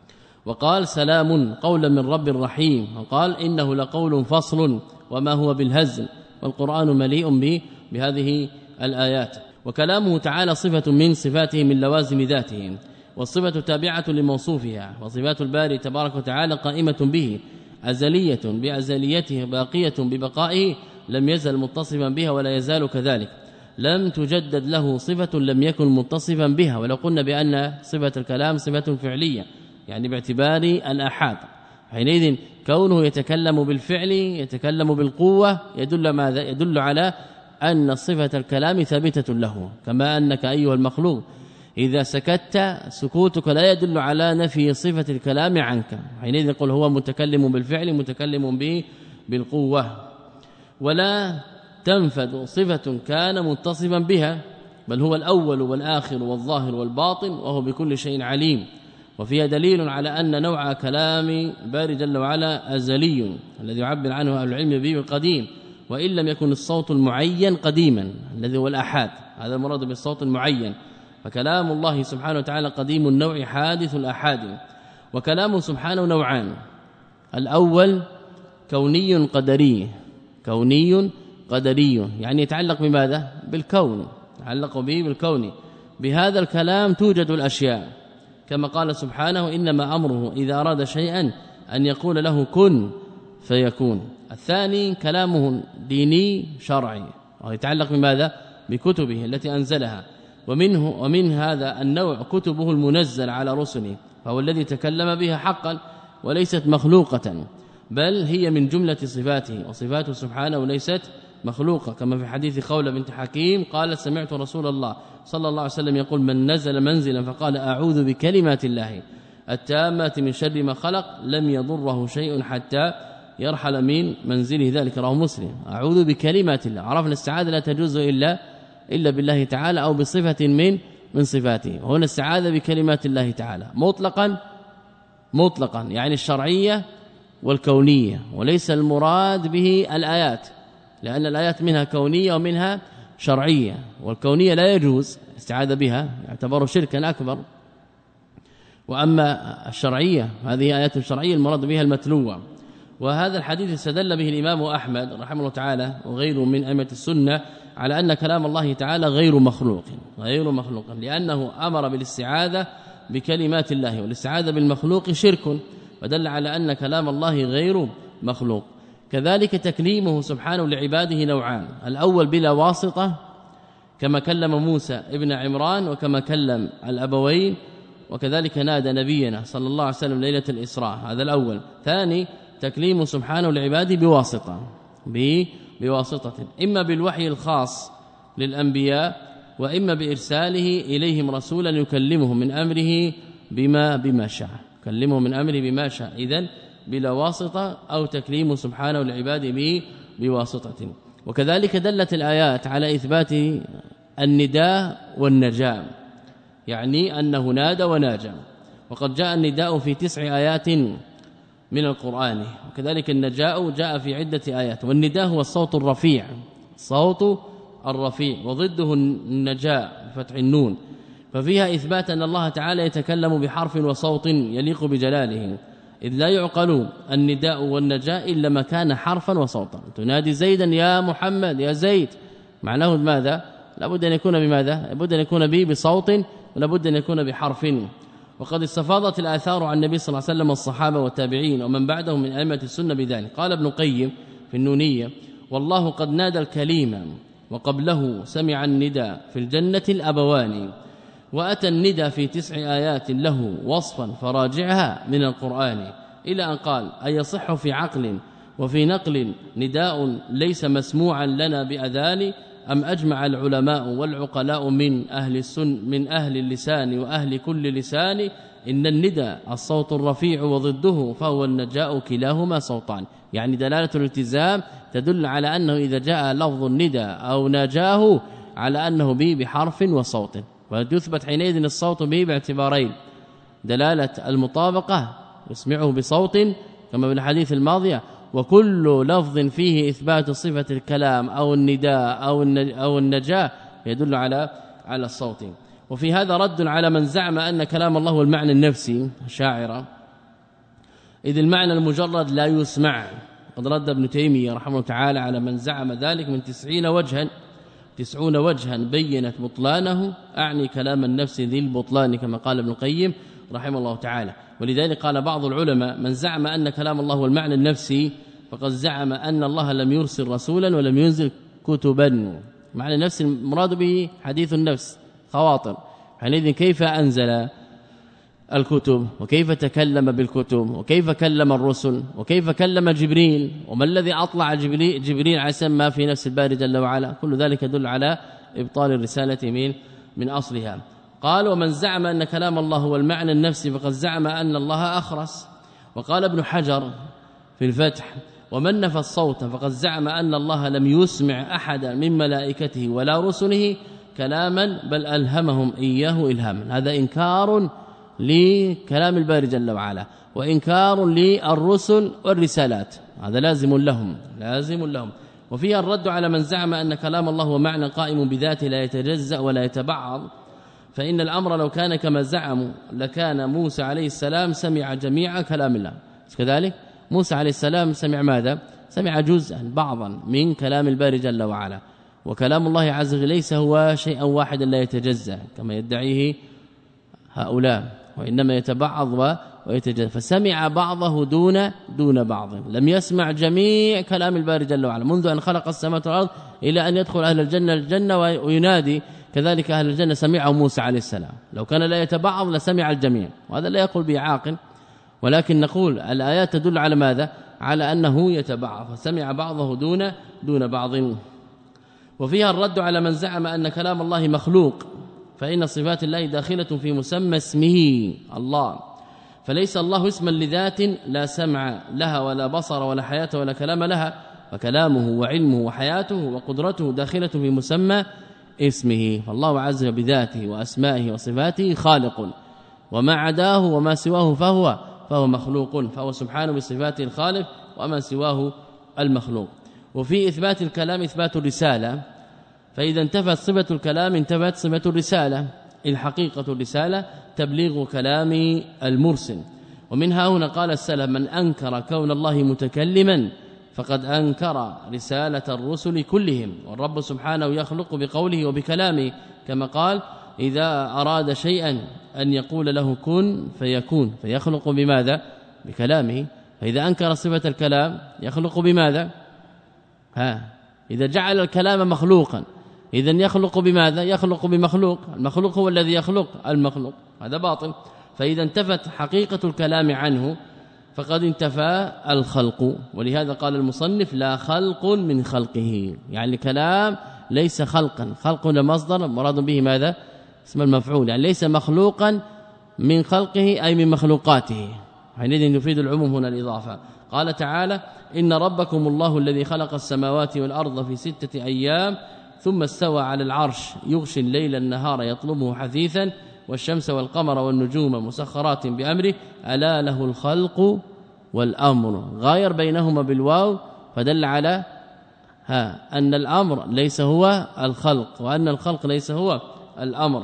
وقال سلام قولا من رب رحيم، وقال إنه لقول فصل وما هو بالهزل، والقرآن مليء به بهذه الآيات. وكلامه تعالى صفة من صفاته من لوازم ذاته، والصفة تابعة لموصوفها، وصفات الباري تبارك وتعالى قائمة به أزلية بأزليته باقية ببقائه، لم يزل متصفا بها ولا يزال كذلك، لم تجدد له صفة لم يكن متصفا بها. ولو قلنا بأن صفة الكلام صفة فعلية يعني باعتبار الآحاد، حينئذ كونه يتكلم بالفعل يتكلم بالقوة يدل ماذا؟ يدل على أن صفة الكلام ثابتة له، كما أنك أيها المخلوق إذا سكت سكوتك لا يدل على نفي صفة الكلام عنك، حينئذ نقول هو متكلم بالفعل متكلم به بالقوة. ولا تنفذ صفة كان متصفا بها، بل هو الأول والآخر والظاهر والباطن، وهو بكل شيء عليم. وفيها دليل على أن نوع كلام باري جل وعلا أزلي، الذي يعبر عنه أهل العلم به القديم، وإن لم يكن الصوت المعين قديما الذي هو الآحاد، هذا المراد بالصوت المعين. فكلام الله سبحانه وتعالى قديم النوع حادث الآحاد. وكلامه سبحانه نوعان، الأول كوني قدري، كوني قدري يعني يتعلق بماذا؟ بالكون، يتعلق به بالكون. بهذا الكلام توجد الأشياء، كما قال سبحانه إنما أمره إذا أراد شيئا أن يقول له كن فيكون. الثاني كلامه ديني شرعي، ويتعلق بماذا؟ بكتبه التي أنزلها، ومنه ومن هذا النوع كتبه المنزل على رسله، فهو الذي تكلم بها حقا وليست مخلوقة، بل هي من جملة صفاته، وصفاته سبحانه ليست مخلوقة، كما في حديث خولة بنت حكيم قالت سمعت رسول الله صلى الله عليه وسلم يقول من نزل منزلا فقال أعوذ بكلمات الله التامات من شر ما خلق لم يضره شيء حتى يرحل من منزله، ذلك رواه مسلم. أعوذ بكلمات الله، عرفنا السعادة لا تجوز إلا إلا بالله تعالى أو بصفة من من صفاته، وهنا السعادة بكلمات الله تعالى مطلقا مطلقا يعني الشرعية والكونية، وليس المراد به الآيات، لأن الآيات منها كونية ومنها شرعية، والكونية لا يجوز استعاذة بها يعتبر شركا أكبر، وأما الشرعية هذه آيات شرعية المراد بها المتلوة. وهذا الحديث استدل به الإمام أحمد رحمه الله تعالى وغيره من أئمة السنة على أن كلام الله تعالى غير مخلوق، غير مخلوق لأنه أمر بالاستعاذة بكلمات الله، والاستعاذة بالمخلوق شرك، ودل على أن كلام الله غير مخلوق. كذلك تكليمه سبحانه لعباده نوعان، الأول بلا واسطة كما كلم موسى ابن عمران وكما كلم الأبوين، وكذلك نادى نبينا صلى الله عليه وسلم ليلة الإسراء، هذا الأول. ثاني تكليم سبحانه لعباده بواسطة بواسطة إما بالوحي الخاص للأنبياء، وإما بإرساله إليهم رسولا يكلمهم من أمره بما بما شاء، يكلمهم من أمره بما شاء، إذن بلا واسطة، أو تكليم سبحانه لعباده به بواسطة. وكذلك دلت الآيات على إثبات النداء والنجاة، يعني أنه نادى وناجى، وقد جاء النداء في تسع آيات من القرآن، وكذلك النجاء جاء في عدة آيات. والنداء هو الصوت الرفيع، صوت الرفيع، وضده النجاء بفتح النون، ففيها إثبات أن الله تعالى يتكلم بحرف وصوت يليق بجلاله، إذ لا يعقل النداء والنجاء إلا ما كان حرفا وصوتا. تنادي زيدا يا محمد يا زيد، معناه ماذا؟ لابد أن يكون بماذا؟ لابد أن يكون به بصوت، ولابد أن يكون بحرف. وقد استفاضت الآثار عن النبي صلى الله عليه وسلم والصحابة والتابعين ومن بعدهم من أئمة السنة بذلك. قال ابن القيم في النونية والله قد نادى الكليم وقبله سمع النداء في الجنة الأبوان، وأتى الندى في تسع آيات له وصفا فراجعها من القرآن، إلى أن قال أيصح في عقل وفي نقل نداء ليس مسموعا لنا بأذان، أم أجمع العلماء والعقلاء من أهل السن من أهل اللسان وأهل كل لسان، إن الندى الصوت الرفيع وضده فهو النجاء كلاهما صوتان. يعني دلالة الالتزام تدل على أنه إذا جاء لفظ الندى أو ناجاه على أنه به بحرف وصوت، ويثبت حينئذ الصوت به باعتبارين: دلالة المطابقة يسمعه بصوت كما بالحديث الماضية، وكل لفظ فيه إثبات صفة الكلام أو النداء أو النجاة يدل على على الصوت. وفي هذا رد على من زعم أن كلام الله هو المعنى النفسي، شاعرة إذ المعنى المجرد لا يسمع. قد رد ابن تيمية رحمه الله تعالى على من زعم ذلك من تسعين وجها تسعون وجها بينت بطلانه، أعني كلام النفس ذي البطلان كما قال ابن القيم رحمه الله تعالى. ولذلك قال بعض العلماء من زعم أن كلام الله هو المعنى النفسي فقد زعم أن الله لم يرسل رسولا ولم ينزل كتبا. معنى النفس المراد به حديث النفس خواطر، حينئذ كيف أنزل الكتب وكيف تكلم بالكتب وكيف كلم الرسل وكيف كلم جبريل وما الذي أطلع جبريل, جبريل عسى ما في نفس الباري جل وعلا؟ كل ذلك يدل على إبطال الرسالة من من أصلها. قال ومن زعم أن كلام الله هو المعنى النفسي فقد زعم أن الله أخرس. وقال ابن حجر في الفتح ومن نفى الصوت فقد زعم أن الله لم يسمع أحدا من ملائكته ولا رسله كلاما بل ألهمهم إياه إلهاما. هذا إنكار لكلام الباري جل وعلا وإنكار للرسل والرسالات، هذا لازم لهم لازم لهم. وفيها الرد على من زعم أن كلام الله هو معنى قائم بذاته لا يتجزأ ولا يتبعض، فإن الأمر لو كان كما زعموا لكان موسى عليه السلام سمع جميع كلام الله. كذلك موسى عليه السلام سمع ماذا؟ سمع جزءا بعضا من كلام الباري جل وعلا، وكلام الله عز وجل ليس هو شيئا واحدا لا يتجزأ كما يدعيه هؤلاء، وإنما يتبعض ويتجزأ، فسمع بعضه دون دون بعض، لم يسمع جميع كلام الباري جل وعلا منذ أن خلق السماوات والأرض إلى أن يدخل أهل الجنة الجنة وينادي كذلك أهل الجنة سمعه موسى عليه السلام. لو كان لا يتبعض لسمع الجميع، وهذا لا يقول به عاقل، ولكن نقول الآيات تدل على ماذا؟ على أنه يتبعض، فسمع بعضه دون دون بعض. وفيها الرد على من زعم أن كلام الله مخلوق، فإن صفات الله داخلة في مسمى اسمه الله، فليس الله اسما لذات لا سمع لها ولا بصر ولا حياة ولا كلام لها، فكلامه وعلمه وحياته وقدرته داخلة في مسمى اسمه. فالله عز وجل بذاته وأسمائه وصفاته خالق، وما عداه وما سواه فهو فهو مخلوق، فهو سبحانه بصفاته الخالق وما سواه المخلوق. وفي إثبات الكلام إثبات الرسالة، فإذا انتفت صفة الكلام انتفت صفة الرسالة. الحقيقة الرسالة تبليغ كلام المرسل. ومنها هنا قال السلف من أنكر كون الله متكلما فقد أنكر رسالة الرسل كلهم، والرب سبحانه يخلق بقوله وبكلامه، كما قال إذا أراد شيئا أن يقول له كن فيكون، فيخلق بماذا؟ بكلامه. فإذا أنكر صفة الكلام يخلق بماذا؟ ها إذا جعل الكلام مخلوقا إذا يخلق بماذا؟ يخلق بمخلوق، المخلوق هو الذي يخلق المخلوق، هذا باطل. فإذا انتفت حقيقة الكلام عنه فقد انتفى الخلق. ولهذا قال المصنف لا خلق من خلقه، يعني الكلام ليس خلقا، خلق لمصدر مراد به ماذا؟ اسم المفعول، يعني ليس مخلوقا من خلقه أي من مخلوقاته، حينئذ يفيد العموم هنا الإضافة. قال تعالى إن ربكم الله الذي خلق السماوات والأرض في ستة أيام ثم استوى على العرش يغشي الليل النهار يطلبه حثيثا والشمس والقمر والنجوم مسخرات بأمره ألا له الخلق والأمر، غاير بينهما بالواو فدل على ها أن الأمر ليس هو الخلق وأن الخلق ليس هو الأمر.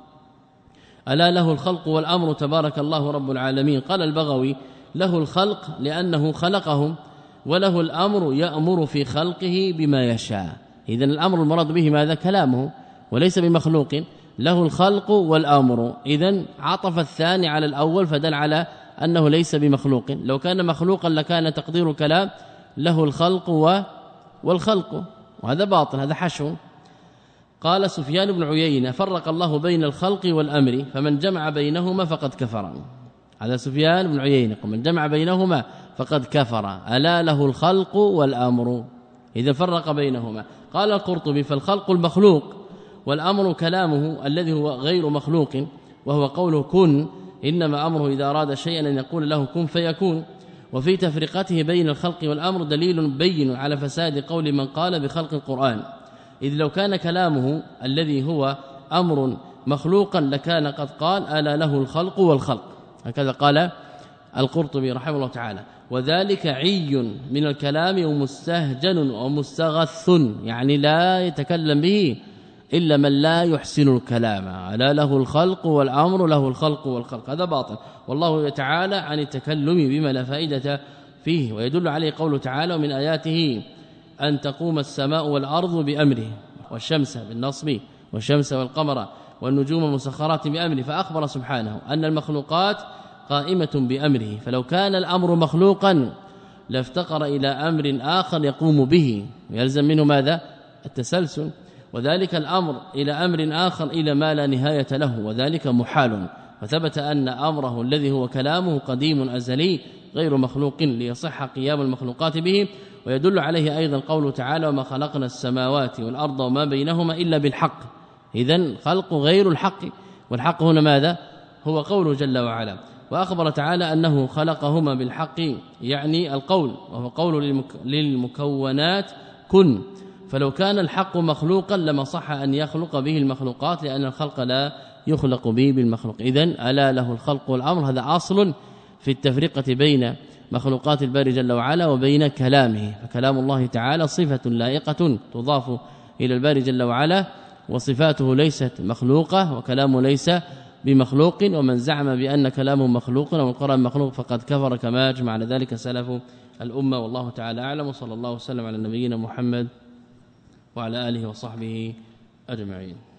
ألا له الخلق والأمر تبارك الله رب العالمين. قال البغوي له الخلق لأنه خلقهم، وله الأمر يأمر في خلقه بما يشاء. إذن الأمر المراد به ماذا؟ كلامه، وليس بمخلوق. له الخلق والأمر، إذن عطف الثاني على الأول فدل على أنه ليس بمخلوق. لو كان مخلوقا لكان تقدير الكلام له الخلق والخلق، وهذا باطل، هذا حشو. قال سفيان بن عيينة فرق الله بين الخلق والأمر فمن جمع بينهما فقد كفر. هذا سفيان بن عيينة من جمع بينهما فقد كفر. ألا له الخلق والأمر، إذا فرق بينهما. قال القرطبي فالخلق المخلوق والأمر كلامه الذي هو غير مخلوق، وهو قوله كن، إنما أمره إذا أراد شيئا أن يقول له كن فيكون. وفي تفرقته بين الخلق والأمر دليل بين على فساد قول من قال بخلق القرآن، إذ لو كان كلامه الذي هو أمر مخلوقا لكان قد قال ألا له الخلق والخلق، هكذا قال القرطبي رحمه الله تعالى. وذلك عي من الكلام ومستهجن ومستغث، يعني لا يتكلم به إلا من لا يحسن الكلام. ألا له الخلق والأمر، له الخلق والخلق، هذا باطل. والله تعالى عن التكلم بما لا فائدة فيه. ويدل عليه قوله تعالى: ومن آياته أن تقوم السماء والأرض بأمره، والشمس بالنصب، والشمس والقمر والنجوم مسخرات بأمره. فأخبر سبحانه أن المخلوقات قائمة بأمره، فلو كان الأمر مخلوقا لافتقر إلى أمر آخر يقوم به، يلزم منه ماذا؟ التسلسل. وذلك الأمر إلى أمر آخر إلى ما لا نهاية له، وذلك محال. فثبت أن أمره الذي هو كلامه قديم أزلي غير مخلوق ليصح قيام المخلوقات به. ويدل عليه أيضا قوله تعالى: وما خلقنا السماوات والأرض وما بينهما إلا بالحق. إذن خلق غير الحق، والحق هنا ماذا؟ هو قوله جل وعلا. وأخبر تعالى أنه خلقهما بالحق، يعني القول، وهو قول للمكونات كن. فلو كان الحق مخلوقا لما صح أن يخلق به المخلوقات، لأن الخلق لا يخلق به بالمخلوق. إذن ألا له الخلق والأمر، هذا أصل في التفرقة بين مخلوقات الباري جل وعلا وبين كلامه. فكلام الله تعالى صفة لائقة تضاف إلى الباري جل وعلا، وصفاته ليست مخلوقة، وكلامه ليس بمخلوق. ومن زعم بأن كلامه مخلوق أو القرآن مخلوق فقد كفر، كما أجمع على ذلك سلف الأمة. والله تعالى أعلم، وصلى الله وسلم على نبينا محمد وعلى آله وصحبه أجمعين.